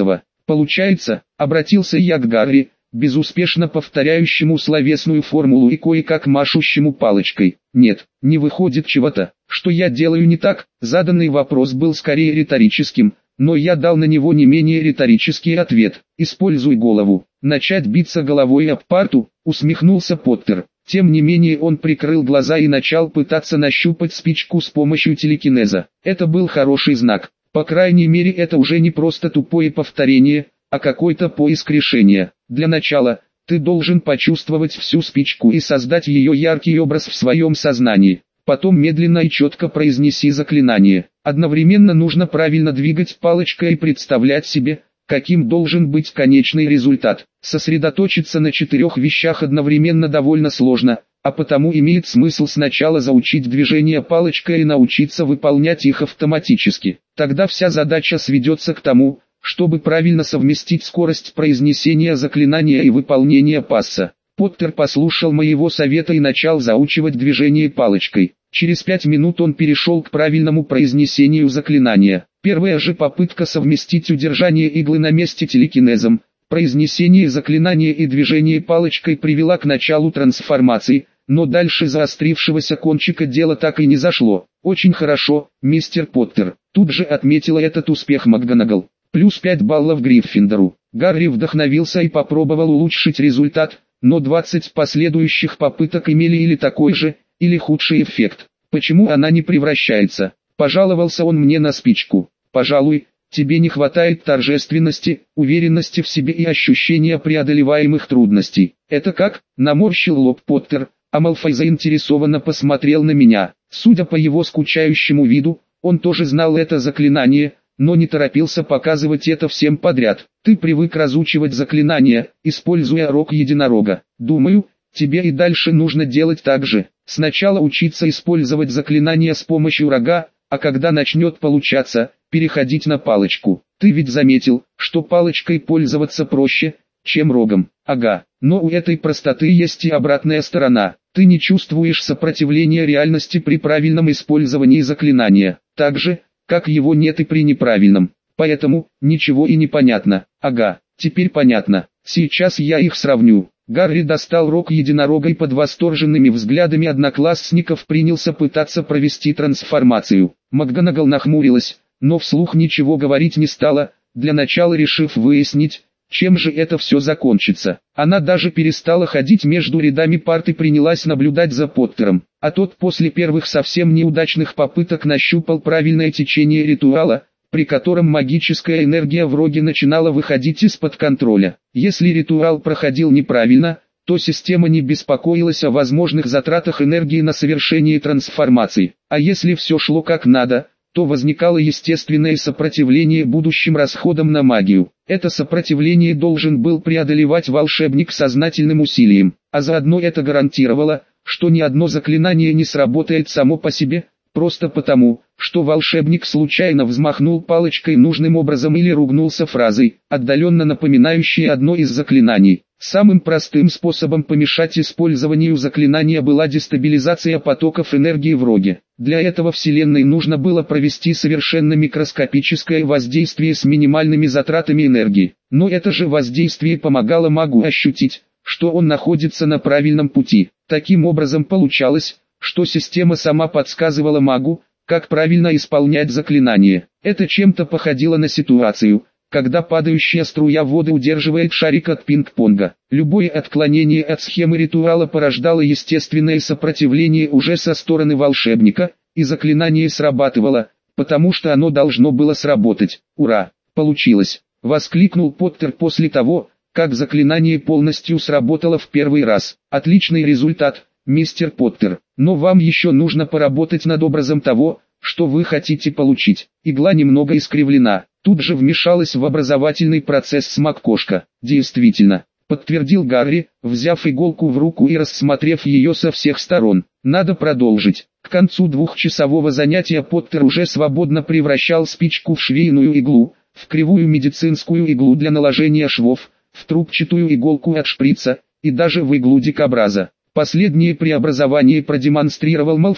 Получается, обратился я к Гарри, безуспешно повторяющему словесную формулу и кое-как машущему палочкой. Нет, не выходит чего-то, что я делаю не так. Заданный вопрос был скорее риторическим, но я дал на него не менее риторический ответ. Используй голову. Начать биться головой об парту, усмехнулся Поттер. Тем не менее он прикрыл глаза и начал пытаться нащупать спичку с помощью телекинеза. Это был хороший знак. По крайней мере это уже не просто тупое повторение, а какой-то поиск решения. Для начала, ты должен почувствовать всю спичку и создать ее яркий образ в своем сознании. Потом медленно и четко произнеси заклинание. Одновременно нужно правильно двигать палочкой и представлять себе, каким должен быть конечный результат. Сосредоточиться на 4 вещах одновременно довольно сложно, а потому имеет смысл сначала заучить движение палочкой и научиться выполнять их автоматически. Тогда вся задача сведется к тому, чтобы правильно совместить скорость произнесения заклинания и выполнения пасса. Поттер послушал моего совета и начал заучивать движение палочкой. Через 5 минут он перешел к правильному произнесению заклинания. Первая же попытка совместить удержание иглы на месте телекинезом, произнесение заклинания и движение палочкой привела к началу трансформации, но дальше заострившегося кончика дело так и не зашло. Очень хорошо, мистер Поттер. Тут же отметила этот успех МакГонагал. Плюс 5 баллов Гриффиндору. Гарри вдохновился и попробовал улучшить результат, но 20 последующих попыток имели или такой же, или худший эффект. Почему она не превращается? Пожаловался он мне на спичку. Пожалуй, тебе не хватает торжественности, уверенности в себе и ощущения преодолеваемых трудностей. Это как? Наморщил лоб Поттер, а Малфой заинтересованно посмотрел на меня. Судя по его скучающему виду, он тоже знал это заклинание, но не торопился показывать это всем подряд. Ты привык разучивать заклинания, используя рог единорога. Думаю, тебе и дальше нужно делать так же. Сначала учиться использовать заклинания с помощью рога, а когда начнет получаться, переходить на палочку. Ты ведь заметил, что палочкой пользоваться проще, чем рогом. Ага, но у этой простоты есть и обратная сторона. Ты не чувствуешь сопротивления реальности при правильном использовании заклинания. Так же, как его нет и при неправильном. Поэтому, ничего и не понятно. Ага, теперь понятно. Сейчас я их сравню. Гарри достал рог единорога и под восторженными взглядами одноклассников принялся пытаться провести трансформацию. МакГонагал нахмурилась, но вслух ничего говорить не стала, для начала решив выяснить, чем же это все закончится. Она даже перестала ходить между рядами парт и принялась наблюдать за Поттером. А тот после первых совсем неудачных попыток нащупал правильное течение ритуала, при котором магическая энергия в роге начинала выходить из-под контроля. Если ритуал проходил неправильно, то система не беспокоилась о возможных затратах энергии на совершение трансформации. А если все шло как надо, то возникало естественное сопротивление будущим расходам на магию. Это сопротивление должен был преодолевать волшебник сознательным усилием, а заодно это гарантировало, что ни одно заклинание не сработает само по себе, просто потому, что волшебник случайно взмахнул палочкой нужным образом или ругнулся фразой, отдаленно напоминающей одно из заклинаний. Самым простым способом помешать использованию заклинания была дестабилизация потоков энергии в роге. Для этого Вселенной нужно было провести совершенно микроскопическое воздействие с минимальными затратами энергии. Но это же воздействие помогало магу ощутить, что он находится на правильном пути. Таким образом получалось, что система сама подсказывала магу, как правильно исполнять заклинание. Это чем-то походило на ситуацию, когда падающая струя воды удерживает шарик от пинг-понга. Любое отклонение от схемы ритуала порождало естественное сопротивление уже со стороны волшебника, и заклинание срабатывало, потому что оно должно было сработать. «Ура! Получилось!» — воскликнул Поттер после того, как заклинание полностью сработало в первый раз. «Отличный результат, мистер Поттер, но вам еще нужно поработать над образом того, что вы хотите получить». Игла немного искривлена. Тут же вмешалась в образовательный процесс Смак-кошка. «Действительно», — подтвердил Гарри, взяв иголку в руку и рассмотрев ее со всех сторон. «Надо продолжить». К концу двухчасового занятия Поттер уже свободно превращал спичку в швейную иглу, в кривую медицинскую иглу для наложения швов, в трубчатую иголку от шприца, и даже в иглу дикобраза. Последнее преобразование продемонстрировал Малфой,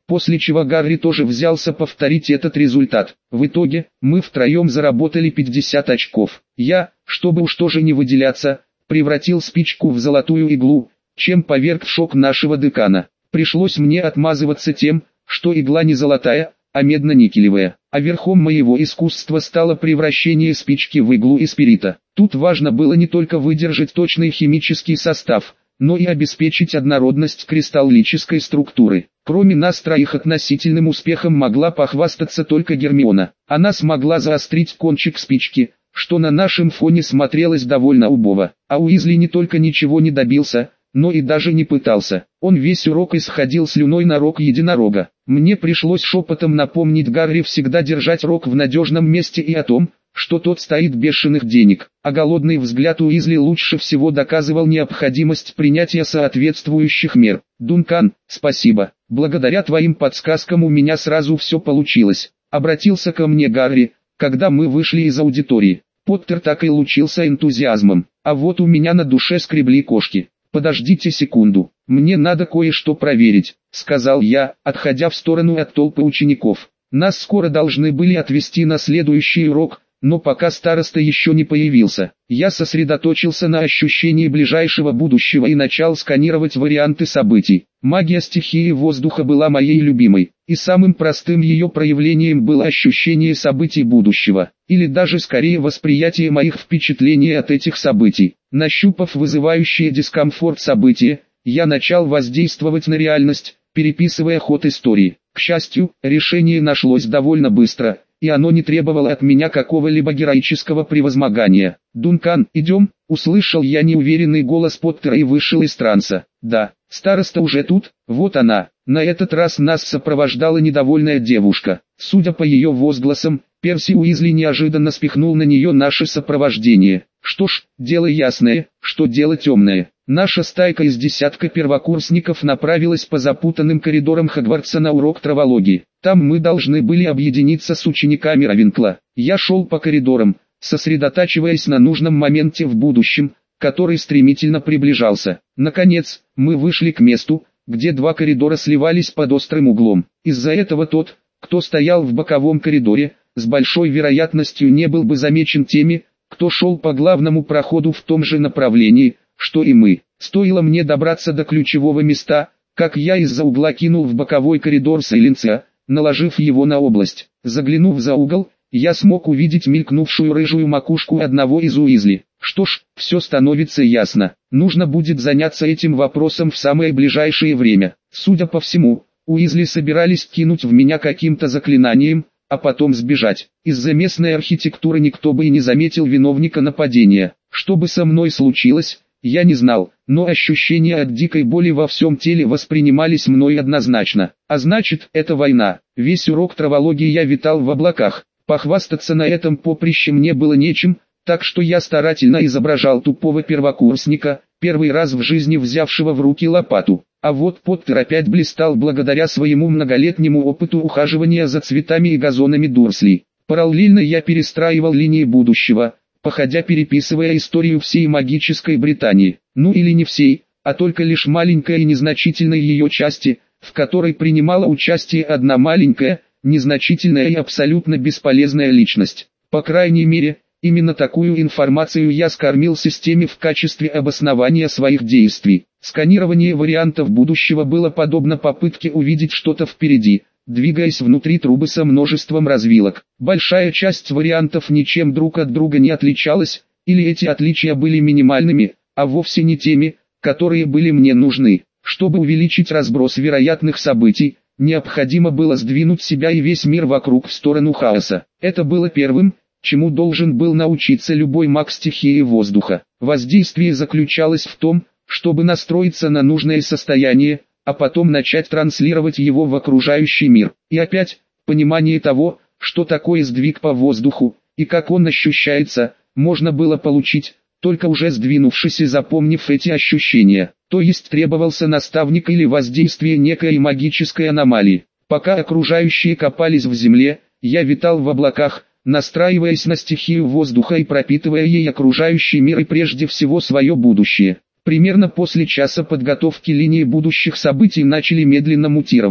после чего Гарри тоже взялся повторить этот результат. В итоге, мы втроем заработали 50 очков. Я, чтобы уж тоже не выделяться, превратил спичку в золотую иглу, чем поверг в шок нашего декана. Пришлось мне отмазываться тем, что игла не золотая, а медно-никелевая. А верхом моего искусства стало превращение спички в иглу из спирита. Тут важно было не только выдержать точный химический состав, но и обеспечить однородность кристаллической структуры. Кроме нас троих относительным успехом могла похвастаться только Гермиона. Она смогла заострить кончик спички, что на нашем фоне смотрелось довольно убого. А Уизли не только ничего не добился, но и даже не пытался. Он весь урок исходил слюной на рог единорога. Мне пришлось шепотом напомнить Гарри всегда держать рог в надежном месте и о том, что тот стоит бешеных денег. А голодный взгляд Уизли лучше всего доказывал необходимость принятия соответствующих мер. «Дункан, спасибо. Благодаря твоим подсказкам у меня сразу все получилось», — обратился ко мне Гарри, когда мы вышли из аудитории. Поттер так и лучился энтузиазмом. А вот у меня на душе скребли кошки. «Подождите секунду, мне надо кое-что проверить», — сказал я, отходя в сторону от толпы учеников. Нас скоро должны были отвезти на следующий урок, но пока староста еще не появился, я сосредоточился на ощущении ближайшего будущего и начал сканировать варианты событий. Магия стихии воздуха была моей любимой, и самым простым ее проявлением было ощущение событий будущего, или даже скорее восприятие моих впечатлений от этих событий. Нащупав вызывающие дискомфорт события, я начал воздействовать на реальность, переписывая ход истории. К счастью, решение нашлось довольно быстро, и оно не требовало от меня какого-либо героического превозмогания. «Дункан, идем?» — услышал я неуверенный голос Поттера и вышел из транса. «Да, староста уже тут, вот она». На этот раз нас сопровождала недовольная девушка. Судя по ее возгласам, Перси Уизли неожиданно спихнул на нее наше сопровождение. Что ж, дело ясное, что дело темное. Наша стайка из десятка первокурсников направилась по запутанным коридорам Хогвартса на урок травологии. Там мы должны были объединиться с учениками Равенкла. Я шел по коридорам, сосредотачиваясь на нужном моменте в будущем, который стремительно приближался. Наконец, мы вышли к месту, где два коридора сливались под острым углом. Из-за этого тот, кто стоял в боковом коридоре, с большой вероятностью не был бы замечен теми, кто шел по главному проходу в том же направлении, что и мы. Стоило мне добраться до ключевого места, как я из-за угла кинул в боковой коридор Сайленса, наложив его на область. Заглянув за угол, я смог увидеть мелькнувшую рыжую макушку одного из Уизли. Что ж, все становится ясно. Нужно будет заняться этим вопросом в самое ближайшее время. Судя по всему, Уизли собирались кинуть в меня каким-то заклинанием, а потом сбежать. Из-за местной архитектуры никто бы и не заметил виновника нападения. Что бы со мной случилось, я не знал, но ощущения от дикой боли во всем теле воспринимались мной однозначно. А значит, это война. Весь урок травологии я витал в облаках. Похвастаться на этом поприще мне было нечем, так что я старательно изображал тупого первокурсника, первый раз в жизни взявшего в руки лопату. А вот Поттер опять блистал благодаря своему многолетнему опыту ухаживания за цветами и газонами Дурсли. Параллельно я перестраивал линии будущего, походя переписывая историю всей магической Британии. Ну или не всей, а только лишь маленькой и незначительной ее части, в которой принимала участие одна маленькая, незначительная и абсолютно бесполезная личность. По крайней мере, именно такую информацию я скормил системе в качестве обоснования своих действий. Сканирование вариантов будущего было подобно попытке увидеть что-то впереди, двигаясь внутри трубы со множеством развилок. Большая часть вариантов ничем друг от друга не отличалась, или эти отличия были минимальными, а вовсе не теми, которые были мне нужны. Чтобы увеличить разброс вероятных событий, необходимо было сдвинуть себя и весь мир вокруг в сторону хаоса. Это было первым, чему должен был научиться любой маг стихии воздуха. Воздействие заключалось в том, чтобы настроиться на нужное состояние, а потом начать транслировать его в окружающий мир. И опять, понимание того, что такое сдвиг по воздуху, и как он ощущается, можно было получить, только уже сдвинувшись и запомнив эти ощущения. То есть требовался наставник или воздействие некой магической аномалии. Пока окружающие копались в земле, я витал в облаках, настраиваясь на стихию воздуха и пропитывая ей окружающий мир и прежде всего свое будущее. Примерно после часа подготовки линии будущих событий начали медленно мутировать.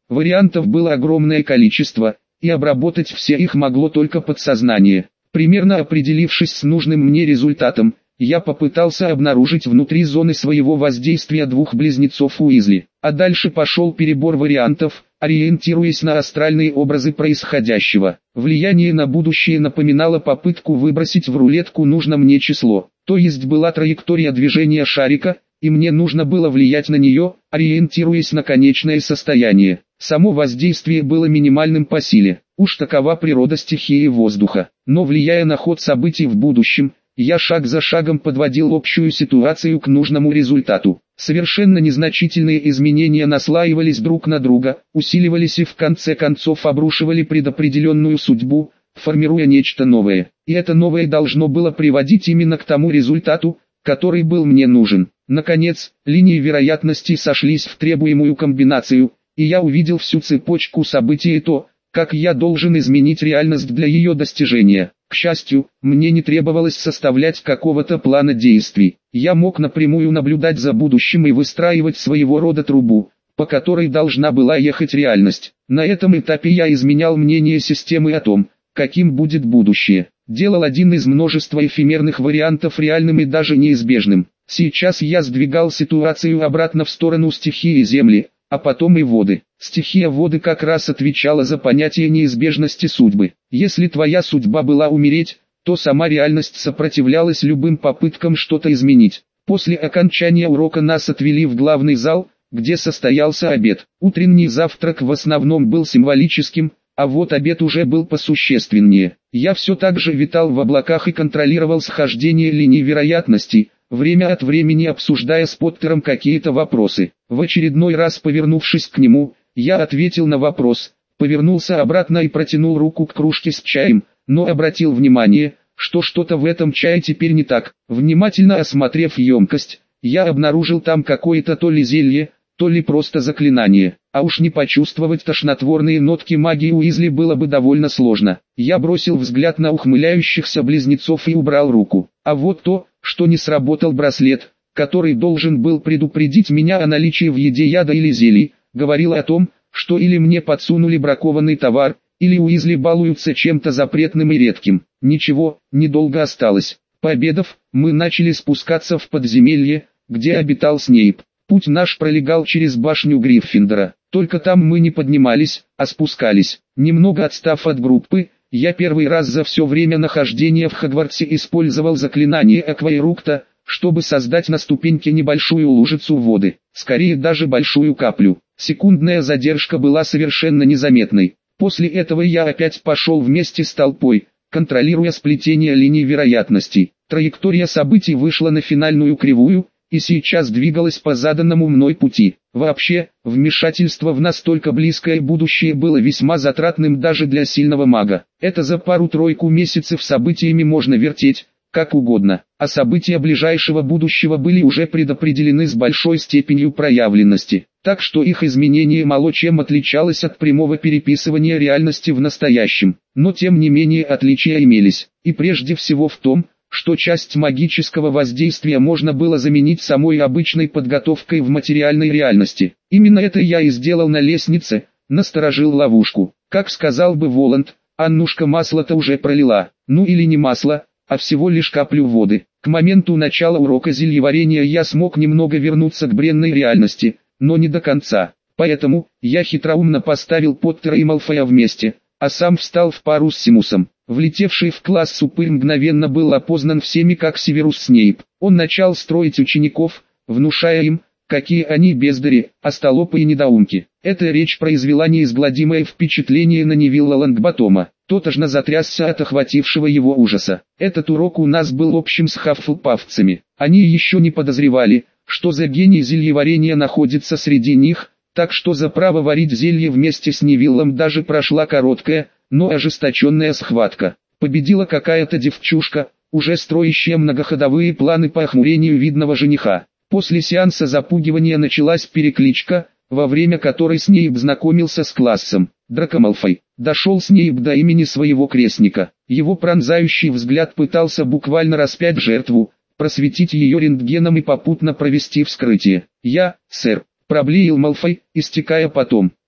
Вариантов было огромное количество, и обработать все их могло только подсознание. Примерно определившись с нужным мне результатом, я попытался обнаружить внутри зоны своего воздействия двух близнецов Уизли, а дальше пошел перебор вариантов, ориентируясь на астральные образы происходящего. Влияние на будущее напоминало попытку выбросить в рулетку нужно мне число, то есть была траектория движения шарика, и мне нужно было влиять на нее, ориентируясь на конечное состояние. Само воздействие было минимальным по силе, уж такова природа стихии воздуха, но влияя на ход событий в будущем, я шаг за шагом подводил общую ситуацию к нужному результату. Совершенно незначительные изменения наслаивались друг на друга, усиливались и в конце концов обрушивали предопределенную судьбу, формируя нечто новое. И это новое должно было приводить именно к тому результату, который был мне нужен. Наконец, линии вероятности сошлись в требуемую комбинацию, и я увидел всю цепочку событий и то, как я должен изменить реальность для ее достижения. К счастью, мне не требовалось составлять какого-то плана действий. Я мог напрямую наблюдать за будущим и выстраивать своего рода трубу, по которой должна была ехать реальность. На этом этапе я изменял мнение системы о том, каким будет будущее. Делал один из множества эфемерных вариантов реальным и даже неизбежным. Сейчас я сдвигал ситуацию обратно в сторону стихии Земли, а потом и воды. Стихия воды как раз отвечала за понятие неизбежности судьбы. Если твоя судьба была умереть, то сама реальность сопротивлялась любым попыткам что-то изменить. После окончания урока нас отвели в главный зал, где состоялся обед. Утренний завтрак в основном был символическим, а вот обед уже был посущественнее. Я все так же витал в облаках и контролировал схождение линий вероятностей, время от времени обсуждая с Поттером какие-то вопросы. В очередной раз повернувшись к нему, я ответил на вопрос, повернулся обратно и протянул руку к кружке с чаем, но обратил внимание, что что-то в этом чае теперь не так. Внимательно осмотрев емкость, я обнаружил там какое-то то ли зелье, то ли просто заклинание. А уж не почувствовать тошнотворные нотки магии Уизли было бы довольно сложно. Я бросил взгляд на ухмыляющихся близнецов и убрал руку. А вот то, что не сработал браслет, который должен был предупредить меня о наличии в еде яда или зелий, говорил о том, что или мне подсунули бракованный товар, или Уизли балуются чем-то запретным и редким. Ничего, недолго осталось. Пообедав, мы начали спускаться в подземелье, где обитал Снейп. Путь наш пролегал через башню Гриффиндора. Только там мы не поднимались, а спускались. Немного отстав от группы, я первый раз за все время нахождения в Хогвартсе использовал заклинание Акваэрукта, чтобы создать на ступеньке небольшую лужицу воды, скорее даже большую каплю. Секундная задержка была совершенно незаметной. После этого я опять пошел вместе с толпой, контролируя сплетение линий вероятностей. Траектория событий вышла на финальную кривую, и сейчас двигалась по заданному мной пути. Вообще, вмешательство в настолько близкое будущее было весьма затратным даже для сильного мага. Это за пару-тройку месяцев событиями можно вертеть, как угодно, а события ближайшего будущего были уже предопределены с большой степенью проявленности, так что их изменение мало чем отличалось от прямого переписывания реальности в настоящем. Но тем не менее отличия имелись, и прежде всего в том, что часть магического воздействия можно было заменить самой обычной подготовкой в материальной реальности. Именно это я и сделал на лестнице, насторожил ловушку. Как сказал бы Воланд, Аннушка масло-то уже пролила, ну или не масло, а всего лишь каплю воды. К моменту начала урока зельеварения я смог немного вернуться к бренной реальности, но не до конца. Поэтому, я хитроумно поставил Поттера и Малфоя вместе, а сам встал в пару с Симусом. Влетевший в класс упырь мгновенно был опознан всеми как Северус Снейп. Он начал строить учеников, внушая им, какие они бездари, остолопы и недоумки. Эта речь произвела неизгладимое впечатление на Невилла Лонгботома. Тот аж затрясся от охватившего его ужаса. Этот урок у нас был общим с хаффлпафцами. Они еще не подозревали, что за гений зельеварения находится среди них, так что за право варить зелье вместе с Невиллом даже прошла короткая, но ожесточенная схватка. Победила какая-то девчушка, уже строящая многоходовые планы по охмурению видного жениха. После сеанса запугивания началась перекличка, во время которой Снейп знакомился с классом. Драко Малфой. Дошел Снейп до имени своего крестника. Его пронзающий взгляд пытался буквально распять жертву, просветить ее рентгеном и попутно провести вскрытие. «Я, сэр», — проблеял Малфой, истекая потом.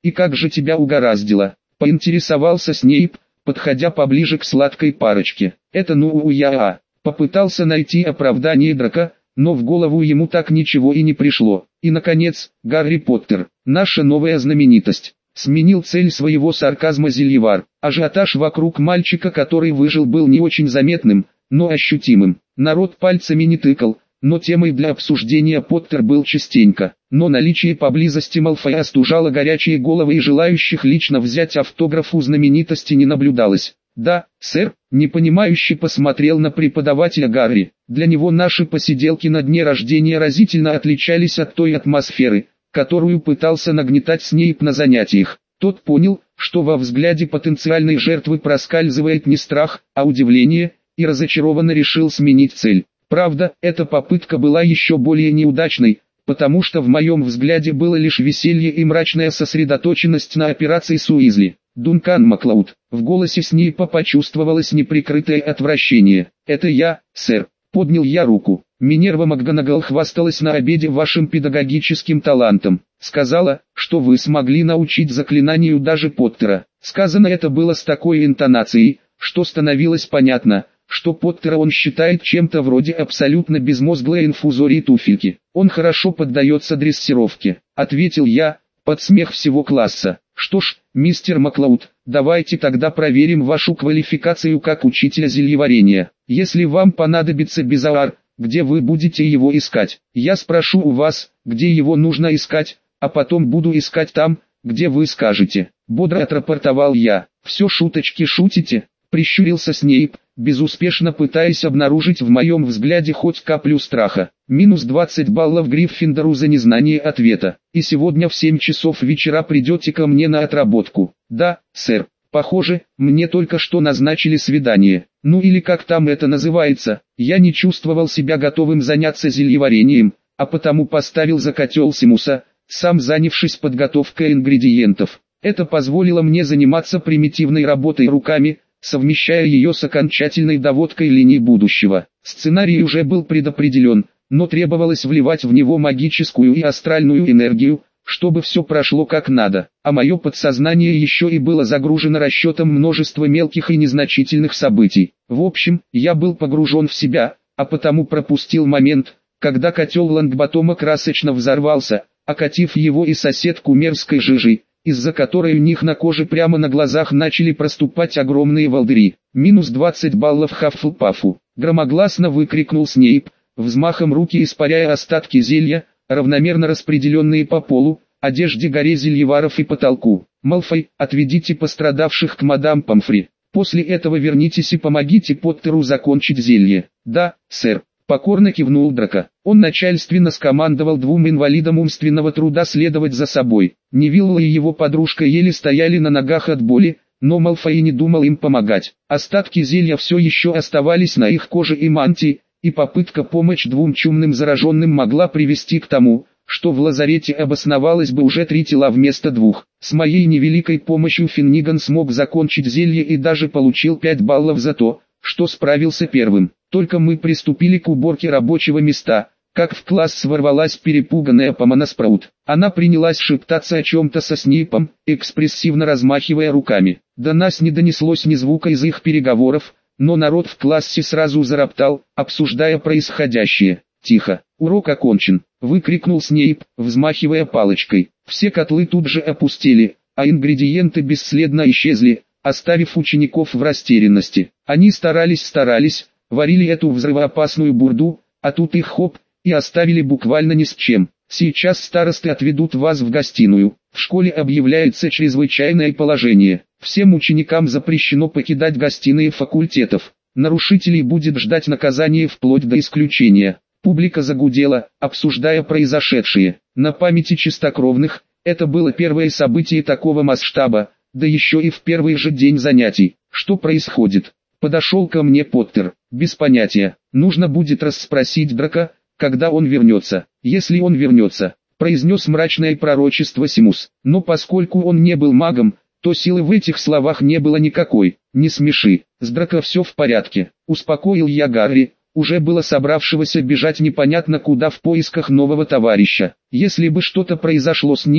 «И как же тебя угораздило?» — поинтересовался Снейп, подходя поближе к сладкой парочке. «Это я попытался найти оправдание Драко, но в голову ему так ничего и не пришло. И наконец, Гарри Поттер, наша новая знаменитость. Сменил цель своего сарказма Зельевар. Ажиотаж вокруг мальчика, который выжил, был не очень заметным, но ощутимым. Народ пальцами не тыкал, но темой для обсуждения Поттер был частенько. Но наличие поблизости Малфоя остужало горячие головы, и желающих лично взять автограф у знаменитости не наблюдалось. «Да, сэр», — непонимающе посмотрел на преподавателя Гарри. Для него наши посиделки на дне рождения разительно отличались от той атмосферы, которую пытался нагнетать Снейп на занятиях. Тот понял, что во взгляде потенциальной жертвы проскальзывает не страх, а удивление, и разочарованно решил сменить цель. Правда, эта попытка была еще более неудачной, потому что в моем взгляде было лишь веселье и мрачная сосредоточенность на операции с Уизли. «Дункан Маклауд», в голосе Снейпа почувствовалось неприкрытое отвращение. «Это я, сэр», — поднял я руку. «Минерва МакГонагал хвасталась на обеде вашим педагогическим талантом. Сказала, что вы смогли научить заклинанию даже Поттера». Сказано это было с такой интонацией, что становилось понятно, что Поттера он считает чем-то вроде абсолютно безмозглой инфузории туфельки. «Он хорошо поддается дрессировке», — ответил я, под смех всего класса. «Что ж, мистер Маклауд, давайте тогда проверим вашу квалификацию как учителя зельеварения. Если вам понадобится безауар, где вы будете его искать? Я спрошу у вас, где его нужно искать, а потом буду искать там, где вы скажете», — бодро отрапортовал я. «Все шуточки шутите?» — прищурился Снейп, безуспешно пытаясь обнаружить в моем взгляде хоть каплю страха. Минус 20 баллов Гриффиндору за незнание ответа. «И сегодня в 7 часов вечера придете ко мне на отработку?» «Да, сэр. Похоже, мне только что назначили свидание. Ну или как там это называется». Я не чувствовал себя готовым заняться зельеварением, а потому поставил за котел Симуса, сам занявшись подготовкой ингредиентов. Это позволило мне заниматься примитивной работой руками, совмещая ее с окончательной доводкой линий будущего. Сценарий уже был предопределен, но требовалось вливать в него магическую и астральную энергию, чтобы все прошло как надо, а мое подсознание еще и было загружено расчетом множества мелких и незначительных событий. В общем, я был погружен в себя, а потому пропустил момент, когда котел Лонгботома красочно взорвался, окатив его и соседку мерзкой жижей, из-за которой у них на коже прямо на глазах начали проступать огромные волдыри. Минус 20 баллов Хаффлпафу, громогласно выкрикнул Снейп, взмахом руки испаряя остатки зелья, равномерно распределенные по полу, одежде, горе зельеваров и потолку. «Малфой, отведите пострадавших к мадам Помфри. После этого вернитесь и помогите Поттеру закончить зелье». «Да, сэр», — покорно кивнул Драко. Он начальственно скомандовал двум инвалидам умственного труда следовать за собой. Невилла и его подружка еле стояли на ногах от боли, но Малфой не думал им помогать. Остатки зелья все еще оставались на их коже и мантии, и попытка помочь двум чумным зараженным могла привести к тому, что в лазарете обосновалось бы уже 3 тела вместо 2. С моей невеликой помощью Финниган смог закончить зелье и даже получил 5 баллов за то, что справился первым. Только мы приступили к уборке рабочего места, как в класс ворвалась перепуганная Помона Спраут. Она принялась шептаться о чем-то со Снейпом, экспрессивно размахивая руками. До нас не донеслось ни звука из их переговоров, но народ в классе сразу зароптал, обсуждая происходящее. «Тихо, урок окончен», — выкрикнул Снейп, взмахивая палочкой. Все котлы тут же опустели, а ингредиенты бесследно исчезли, оставив учеников в растерянности. Они старались, варили эту взрывоопасную бурду, а тут их хоп, и оставили буквально ни с чем. «Сейчас старосты отведут вас в гостиную. В школе объявляется чрезвычайное положение. Всем ученикам запрещено покидать гостиные факультетов. Нарушителей будет ждать наказание вплоть до исключения». Публика загудела, обсуждая произошедшее. На памяти чистокровных, это было первое событие такого масштаба, да еще и в первый же день занятий. «Что происходит?» Подошел ко мне Поттер. «Без понятия. Нужно будет расспросить Драко, когда он вернется. Если он вернется», произнес мрачное пророчество Симус. Но поскольку он не был магом, то силы в этих словах не было никакой. «Не смеши, с Драко все в порядке», успокоил я Гарри, уже было собравшегося бежать непонятно куда в поисках нового товарища. Если бы что-то произошло с ним,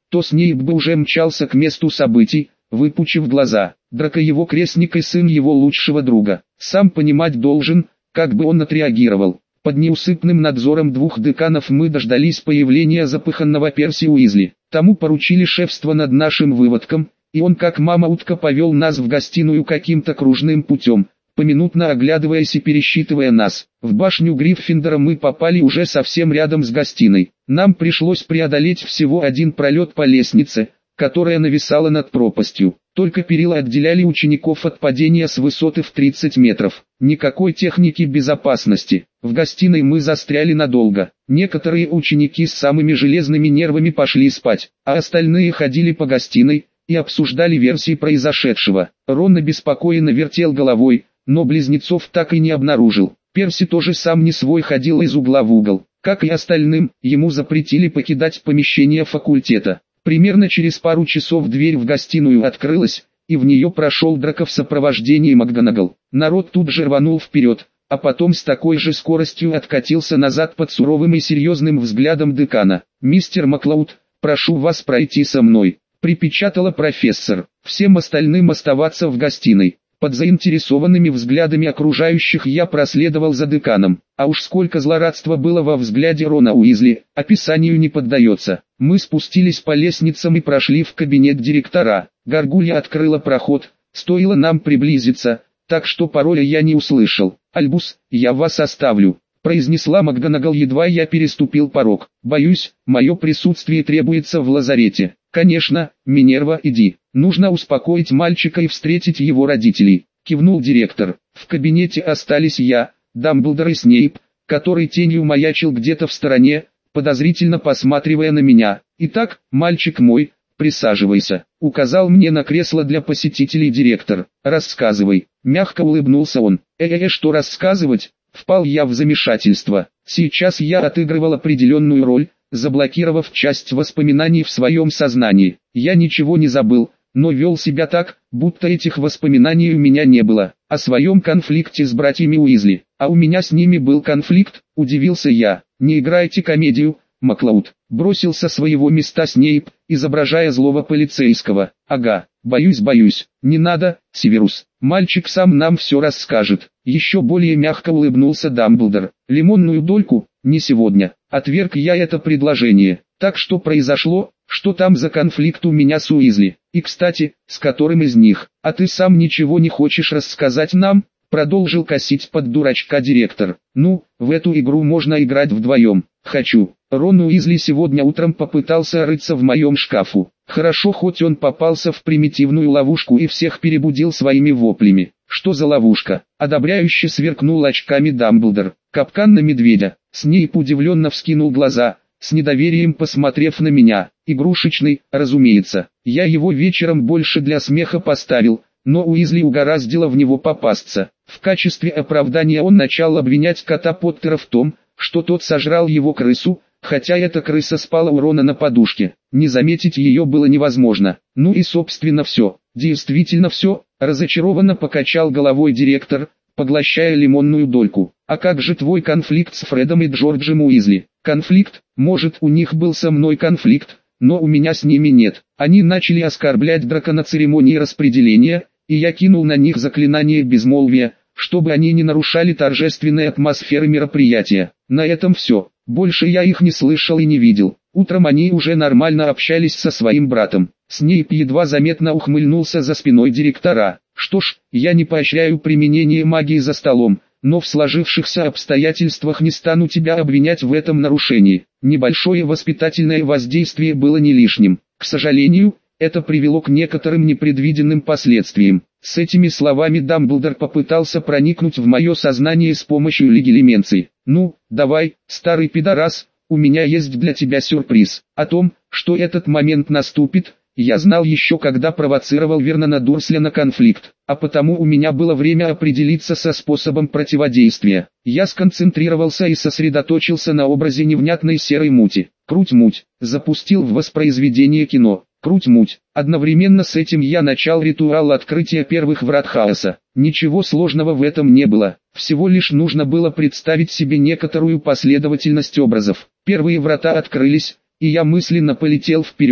то Снейп бы уже мчался к месту событий, выпучив глаза. Драко его крестник и сын его лучшего друга. Сам понимать должен, как бы он отреагировал. Под неусыпным надзором двух деканов мы дождались появления запыханного Перси Уизли. Тому поручили шефство над нашим выводком, и он как мама-утка повел нас в гостиную каким-то кружным путем, поминутно оглядываясь и пересчитывая нас. В башню Гриффиндора мы попали уже совсем рядом с гостиной. Нам пришлось преодолеть всего один пролет по лестнице, которая нависала над пропастью. Только перила отделяли учеников от падения с высоты в 30 метров. Никакой техники безопасности. В гостиной мы застряли надолго. Некоторые ученики с самыми железными нервами пошли спать, а остальные ходили по гостиной и обсуждали версии произошедшего. Рон обеспокоенно вертел головой, но близнецов так и не обнаружил. Перси тоже сам не свой ходил из угла в угол. Как и остальным, ему запретили покидать помещение факультета. Примерно через пару часов дверь в гостиную открылась, и в нее прошел Драко в сопровождении МакГонагал. Народ тут же рванул вперед, а потом с такой же скоростью откатился назад под суровым и серьезным взглядом декана. «Мистер Маклауд, прошу вас пройти со мной», — припечатала профессор. Всем остальным оставаться в гостиной. Под заинтересованными взглядами окружающих я проследовал за деканом, а уж сколько злорадства было во взгляде Рона Уизли, описанию не поддается. Мы спустились по лестницам и прошли в кабинет директора. Гаргулья открыла проход, стоило нам приблизиться, так что пароля я не услышал. «Альбус, я вас оставлю», — произнесла МакГонагал, едва я переступил порог. «Боюсь, мое присутствие требуется в лазарете». «Конечно, Минерва, иди. Нужно успокоить мальчика и встретить его родителей», — кивнул директор. В кабинете остались я, Дамблдор и Снейп, который тенью маячил где-то в стороне, подозрительно посматривая на меня. «Итак, мальчик мой, присаживайся», — указал мне на кресло для посетителей директор. «Рассказывай», — мягко улыбнулся он. Что рассказывать? Впал я в замешательство. Сейчас я отыгрывал определенную роль, заблокировав часть воспоминаний в своем сознании. Я ничего не забыл, но вел себя так, будто этих воспоминаний у меня не было. О своем конфликте с братьями Уизли. «А у меня с ними был конфликт», — удивился я. «Не играйте комедию, Маклауд», — бросил со своего места Снейп, изображая злого полицейского. «Ага, боюсь. Не надо, Северус, мальчик сам нам все расскажет». Еще более мягко улыбнулся Дамблдор. «Лимонную дольку? Не сегодня». Отверг я это предложение. «Так что произошло? Что там за конфликт у меня с Уизли? И, кстати, с которым из них? А ты сам ничего не хочешь рассказать нам?» Продолжил косить под дурачка директор. «Ну, в эту игру можно играть вдвоем. Хочу». Рон Уизли сегодня утром попытался рыться в моем шкафу. Хорошо, хоть он попался в примитивную ловушку и всех перебудил своими воплями. «Что за ловушка?» — одобряюще сверкнул очками Дамблдор. «Капкан на медведя». Снейп удивленно вскинул глаза, с недоверием посмотрев на меня. «Игрушечный, разумеется. Я его вечером больше для смеха поставил, но Уизли угораздило в него попасться». В качестве оправдания он начал обвинять кота Поттера в том, что тот сожрал его крысу, хотя эта крыса спала у Рона на подушке. Не заметить ее было невозможно. Ну и собственно все. Действительно все, разочарованно покачал головой директор, поглощая лимонную дольку. «А как же твой конфликт с Фредом и Джорджем Уизли?» «Конфликт? Может, у них был со мной конфликт, но у меня с ними нет. Они начали оскорблять Драко на церемонии распределения, и я кинул на них заклинание безмолвия, чтобы они не нарушали торжественной атмосферы мероприятия. На этом все. Больше я их не слышал и не видел. Утром они уже нормально общались со своим братом». Снейп едва заметно ухмыльнулся за спиной директора. «Что ж, я не поощряю применение магии за столом, но в сложившихся обстоятельствах не стану тебя обвинять в этом нарушении. Небольшое воспитательное воздействие было не лишним. К сожалению, это привело к некоторым непредвиденным последствиям». С этими словами Дамблдор попытался проникнуть в мое сознание с помощью легилименции. «Ну, давай, старый пидорас, у меня есть для тебя сюрприз. О том, что этот момент наступит, я знал еще когда провоцировал Вернона Дурсля на конфликт, а потому у меня было время определиться со способом противодействия. Я сконцентрировался и сосредоточился на образе невнятной серой мути. Круть-муть, запустил в воспроизведение кино. Круть-муть. Одновременно с этим я начал ритуал открытия первых врат хаоса. Ничего сложного в этом не было. Всего лишь нужно было представить себе некоторую последовательность образов. Первые врата открылись, и я мысленно полетел вперед,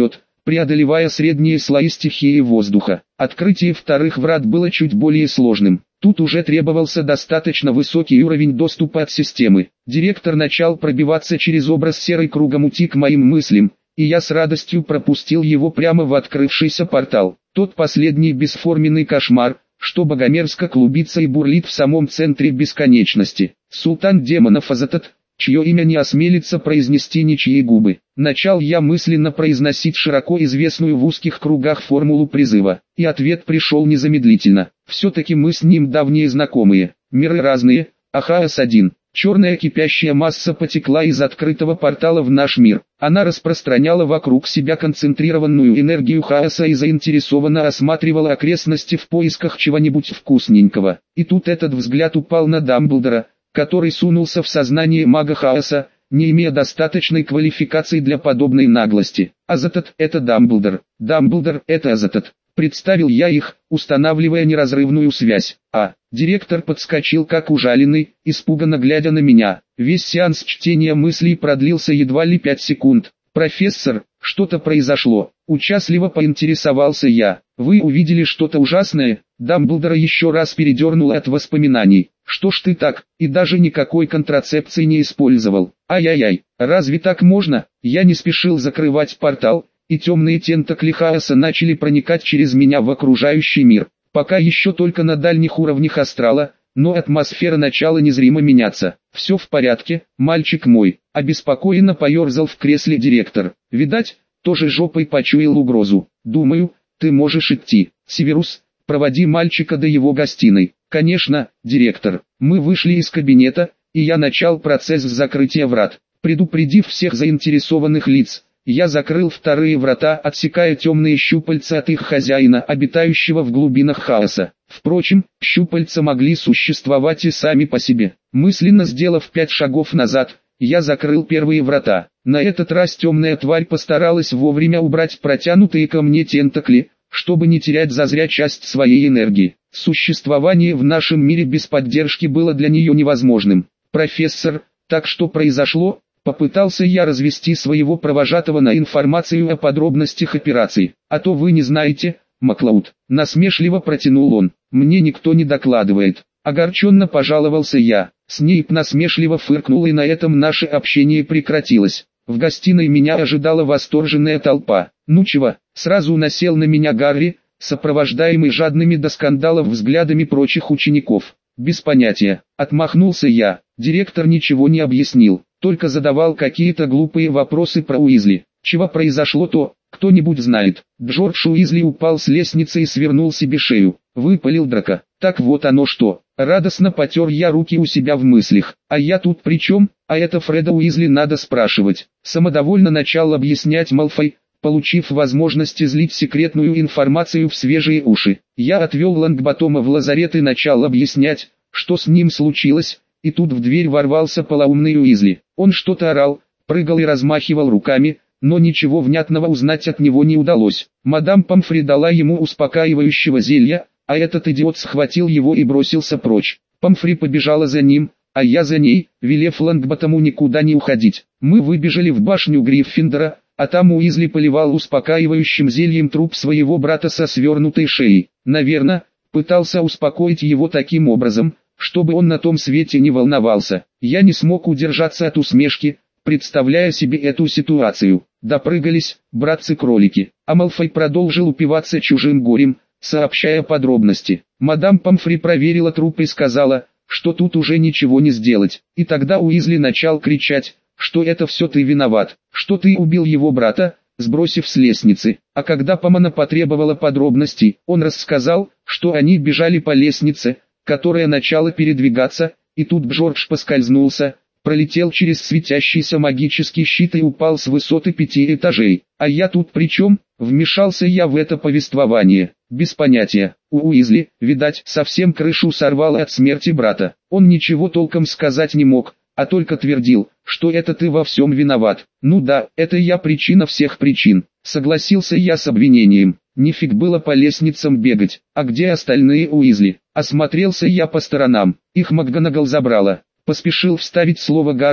преодолевая средние слои стихии воздуха. Открытие вторых врат было чуть более сложным. Тут уже требовался достаточно высокий уровень доступа от системы. Директор начал пробиваться через образ серой кругомути к моим мыслям, и я с радостью пропустил его прямо в открывшийся портал. Тот последний бесформенный кошмар, что богомерзко клубится и бурлит в самом центре бесконечности. Султан демонов Азатат, чье имя не осмелится произнести ничьи губы. Начал я мысленно произносить широко известную в узких кругах формулу призыва, и ответ пришел незамедлительно. Все-таки мы с ним давние знакомые, миры разные, а хаос один. Черная кипящая масса потекла из открытого портала в наш мир. Она распространяла вокруг себя концентрированную энергию хаоса и заинтересованно осматривала окрестности в поисках чего-нибудь вкусненького. И тут этот взгляд упал на Дамблдора, который сунулся в сознание мага хаоса, не имея достаточной квалификации для подобной наглости. Азатат – это Дамблдор, Дамблдор – это Азатат. Представил я их, устанавливая неразрывную связь. Директор подскочил как ужаленный, испуганно глядя на меня. Весь сеанс чтения мыслей продлился едва ли 5 секунд. «Профессор, что-то произошло?» Участливо поинтересовался я. «Вы увидели что-то ужасное?» Дамблдора еще раз передернуло от воспоминаний. «Что ж ты так, и даже никакой контрацепции не использовал? Ай-яй-яй, разве так можно?» Я не спешил закрывать портал, и темные тентакли хаоса начали проникать через меня в окружающий мир. Пока еще только на дальних уровнях астрала, но атмосфера начала незримо меняться. «Все в порядке, мальчик мой», — обеспокоенно поерзал в кресле директор. «Видать, тоже жопой почуял угрозу. Думаю, ты можешь идти. Северус, проводи мальчика до его гостиной». «Конечно, директор». Мы вышли из кабинета, и я начал процесс закрытия врат. Предупредив всех заинтересованных лиц, я закрыл вторые врата, отсекая темные щупальца от их хозяина, обитающего в глубинах хаоса. Впрочем, щупальца могли существовать и сами по себе. Мысленно сделав 5 шагов назад, я закрыл первые врата. На этот раз темная тварь постаралась вовремя убрать протянутые ко мне тентакли, чтобы не терять зазря часть своей энергии. Существование в нашем мире без поддержки было для нее невозможным. «Профессор, так что произошло?» Попытался я развести своего провожатого на информацию о подробностях операции. «А то вы не знаете, Маклауд», — насмешливо протянул он. «Мне никто не докладывает». Огорченно пожаловался я. Снейп насмешливо фыркнул, и на этом наше общение прекратилось. В гостиной меня ожидала восторженная толпа. «Ну чего?» — сразу насел на меня Гарри, сопровождаемый жадными до скандалов взглядами прочих учеников. «Без понятия», — отмахнулся я. Директор ничего не объяснил, только задавал какие-то глупые вопросы про Уизли. Чего произошло-то, кто-нибудь знает. Джордж Уизли упал с лестницы и свернул себе шею. Выпалил Драко. Так вот оно что. Радостно потер я руки у себя в мыслях. А я тут при чем? А это Фреда Уизли надо спрашивать. Самодовольно начал объяснять Малфой, получив возможность излить секретную информацию в свежие уши. Я отвел Лонгботома в лазарет и начал объяснять, что с ним случилось. И тут в дверь ворвался полоумный Уизли. Он что-то орал, прыгал и размахивал руками, но ничего внятного узнать от него не удалось. Мадам Помфри дала ему успокаивающего зелья, а этот идиот схватил его и бросился прочь. Помфри побежала за ним, а я за ней, велев Лонгботому никуда не уходить. Мы выбежали в башню Гриффиндора, а там Уизли поливал успокаивающим зельем труп своего брата со свернутой шеей. Наверное, пытался успокоить его таким образом, чтобы он на том свете не волновался. Я не смог удержаться от усмешки, представляя себе эту ситуацию. Допрыгались, братцы-кролики. А Малфой продолжил упиваться чужим горем, сообщая подробности. Мадам Помфри проверила труп и сказала, что тут уже ничего не сделать. И тогда Уизли начал кричать, что это все ты виноват, что ты убил его брата, сбросив с лестницы. А когда Помона потребовала подробностей, он рассказал, что они бежали по лестнице, которая начала передвигаться, и тут Джордж поскользнулся, пролетел через светящийся магический щит и упал с высоты 5 этажей. А я тут при чем? Вмешался я в это повествование. Без понятия. У Уизли, видать, совсем крышу сорвало от смерти брата. Он ничего толком сказать не мог, а только твердил, что это ты во всем виноват. Ну да, это я причина всех причин. Согласился я с обвинением. Нифиг было по лестницам бегать. А где остальные Уизли? Осмотрелся я по сторонам. Их МакГонагал забрала. Поспешил вставить слово Гарри,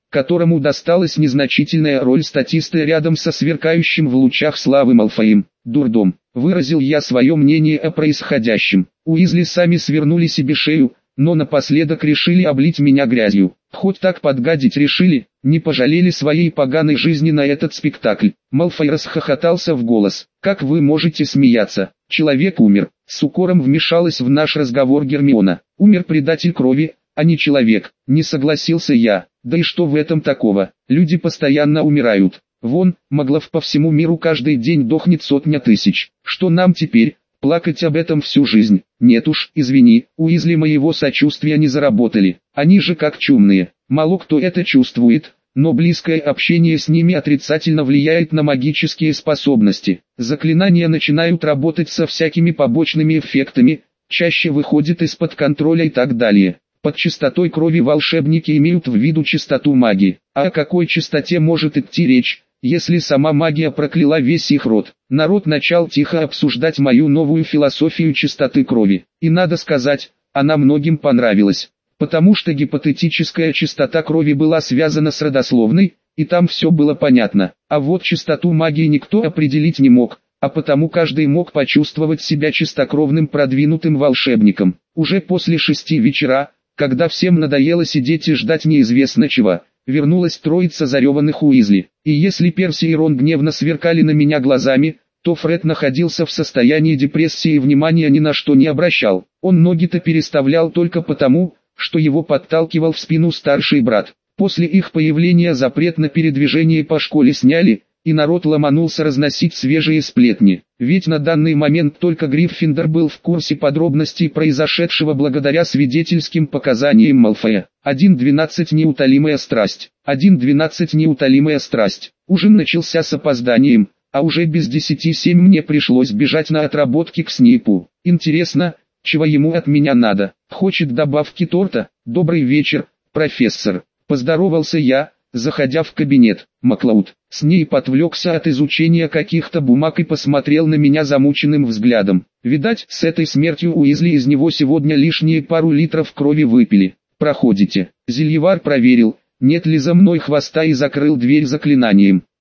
которому досталась незначительная роль статиста рядом со сверкающим в лучах славы Малфоем. Дурдом. Выразил я свое мнение о происходящем. Уизли сами свернули себе шею, но напоследок решили облить меня грязью. Хоть так подгадить решили, не пожалели своей поганой жизни на этот спектакль. Малфой расхохотался в голос. «Как вы можете смеяться? Человек умер». С укором вмешалась в наш разговор Гермиона. «Умер предатель крови, а не человек». Не согласился я. Да и что в этом такого? Люди постоянно умирают. Вон, Маглов по всему миру каждый день дохнет сотня тысяч. Что нам теперь? Плакать об этом всю жизнь? Нет уж, извини, Уизли моего сочувствия не заработали. Они же как чумные. Мало кто это чувствует, но близкое общение с ними отрицательно влияет на магические способности. Заклинания начинают работать со всякими побочными эффектами, чаще выходят из-под контроля и так далее. Под чистотой крови волшебники имеют в виду чистоту магии. А о какой чистоте может идти речь, если сама магия прокляла весь их род? Народ начал тихо обсуждать мою новую философию чистоты крови. И надо сказать, она многим понравилась. Потому что гипотетическая чистота крови была связана с родословной, и там все было понятно. А вот чистоту магии никто определить не мог, а потому каждый мог почувствовать себя чистокровным продвинутым волшебником. Уже после 6 вечера, когда всем надоело сидеть и ждать неизвестно чего, вернулась троица зареванных Уизли. И если Перси и Рон гневно сверкали на меня глазами, то Фред находился в состоянии депрессии и внимания ни на что не обращал. Он ноги-то переставлял только потому, что его подталкивал в спину старший брат. После их появления запрет на передвижение по школе сняли, и народ ломанулся разносить свежие сплетни. Ведь на данный момент только Гриффиндор был в курсе подробностей произошедшего благодаря свидетельским показаниям Малфоя. 1.12 неутолимая страсть. 1.12 неутолимая страсть. Ужин начался с опозданием, а уже без 10:07 мне пришлось бежать на отработки к Снейпу. Интересно, чего ему от меня надо? Хочет добавки торта? Добрый вечер, профессор. Поздоровался я, заходя в кабинет. Маклауд. Снейп отвлекся от изучения каких-то бумаг и посмотрел на меня замученным взглядом. Видать, с этой смертью Уизли из него сегодня лишние пару литров крови выпили. Проходите. Зельевар проверил, нет ли за мной хвоста и закрыл дверь заклинанием.